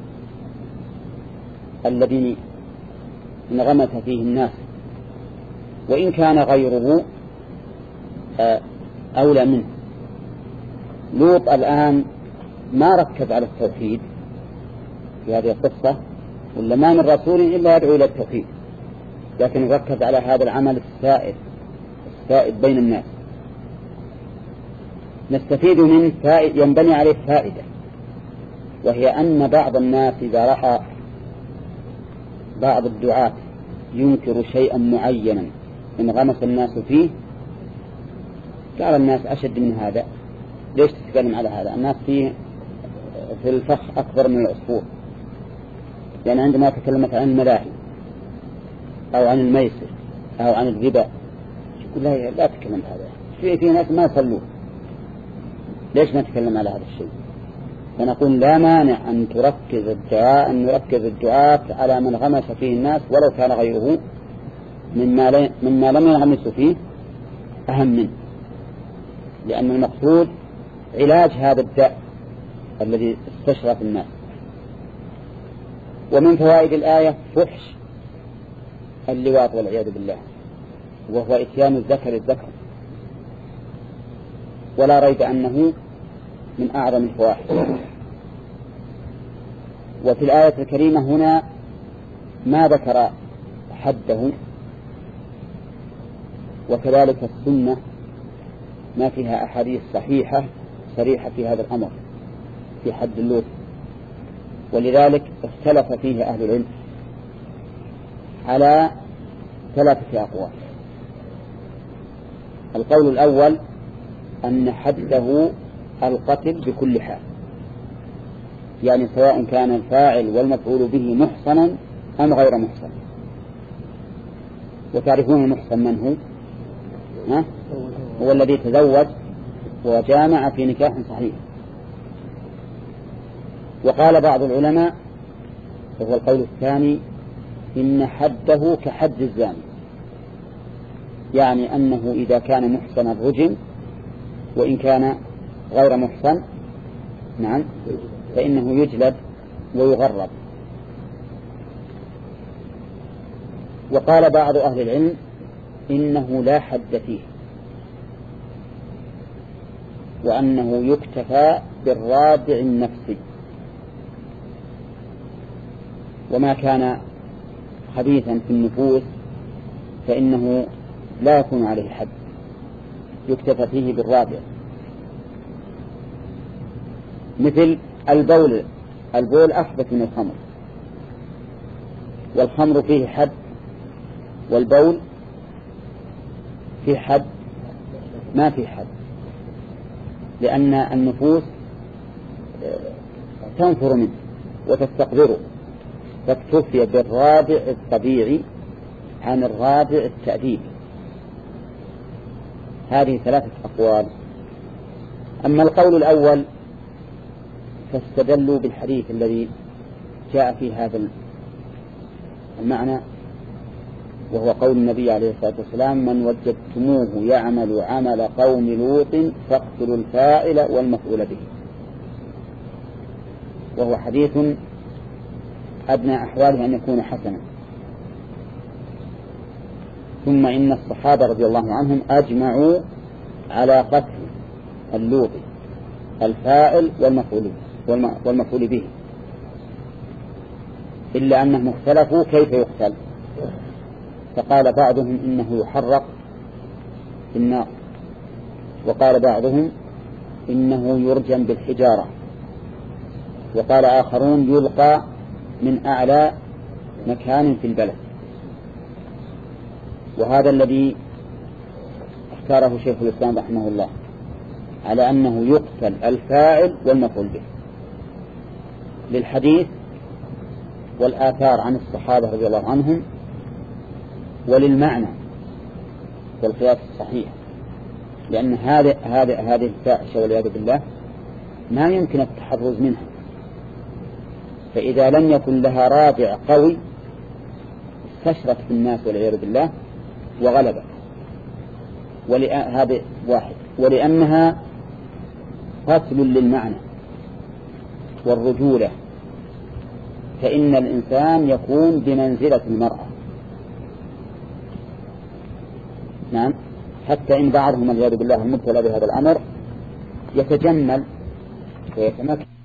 الذي انغمس فيه الناس، وإن كان غيره أولى منه. لوط الآن ما ركز على التوحيد في هذه القصة، ولا ما من رسول إلا يدعو إلى التوحيد، لكن ركز على هذا العمل السائد السائد بين الناس. نستفيد منه فائد ينبني عليه فائدة، وهي أن بعض الناس إذا رأى بعض الدعاة ينكر شيئا معينا انغمس الناس فيه قال الناس أشد من هذا، ليش تتكلم على هذا؟ الناس فيه في الفخ أكبر من العصفور. يعني عندما تكلمت عن الملاهي أو عن الميسر أو عن الربا يقول لا لا تتكلم هذا، في في ناس ما يصلون، ليش ما نتكلم على هذا الشيء؟ فنقول لا مانع أن تركز الدعاء أن نركز الدعاء على من غمس فيه الناس ولو كان غيره مما مما لم يغمس فيه أهم منه، لأن المقصود علاج هذا الداء الذي استشرف الناس. ومن فوائد الآية فحش اللواط والعياذ بالله، وهو إتيان الذكر الذكر، ولا ريب أنه من أعظم الفواحش. وفي الآية الكريمة هنا ما ذكر حده، وكذلك السنة ما فيها أحاديث صحيحة صريحة في هذا الأمر في حد اللوط، ولذلك اختلف فيه أهل العلم على ثلاثة أقوال. القول الأول أن حده القتل بكل حال، يعني سواء كان الفاعل والمفعول به محصنا أم غير محصن. وتعرفون المحصن من هو؟ ها؟ هو الذي تزوج وجامع في نكاح صحيح. وقال بعض العلماء وهو القول الثاني إن حده كحد الزاني، يعني أنه إذا كان محصنا رجم، وإن كان غير محصن نعم فإنه يجلد ويغرب. وقال بعض أهل العلم إنه لا حد فيه، وأنه يكتفى بالرادع النفسي، وما كان خبيثا في النفوس فإنه لا يكون عليه حد، يكتفى فيه بالرادع. مثل البول، البول أخبث من الخمر، والخمر فيه حد، والبول فيه حد ما فيه حد، لأن النفوس تنفر منه وتستقذره، فاكتفي بالرادع الطبيعي عن الرادع التأديبي. هذه ثلاثة أقوال. أما القول الأول فاستدلوا بالحديث الذي جاء في هذا المعنى، وهو قول النبي عليه الصلاة والسلام: من وجدتموه يعمل عمل قوم لوط فاقتلوا الفاعل والمفعول به. وهو حديث أدنى أحواله أن يكون حسنا. ثم إن الصحابة رضي الله عنهم أجمعوا على قتل اللوط الفاعل والمفعول به، إلا أنهم اختلفوا كيف يقتل، فقال بعضهم إنه يحرق في النار، وقال بعضهم إنه يرجم بالحجارة، وقال آخرون يلقى من أعلى مكان في البلد. وهذا الذي اختاره شيخ الإسلام رحمه الله، على أنه يقتل الفاعل والمفعول به، للحديث والآثار عن الصحابة رضي الله عنهم، وللمعنى والقياس الصحيح، لأن هذه هذه هذه الفاحشة والعياذ بالله ما يمكن التحرز منها، فإذا لم يكن لها رادع قوي استشرت في الناس والعياذ بالله وغلبت. هذا واحد. ولأنها قتل للمعنى والرجولة، فإن الإنسان يكون بمنزلة المرأة. نعم، حتى إن بعضهم والعياذ بالله المبتلى بهذا الأمر يتجمل ويتمكن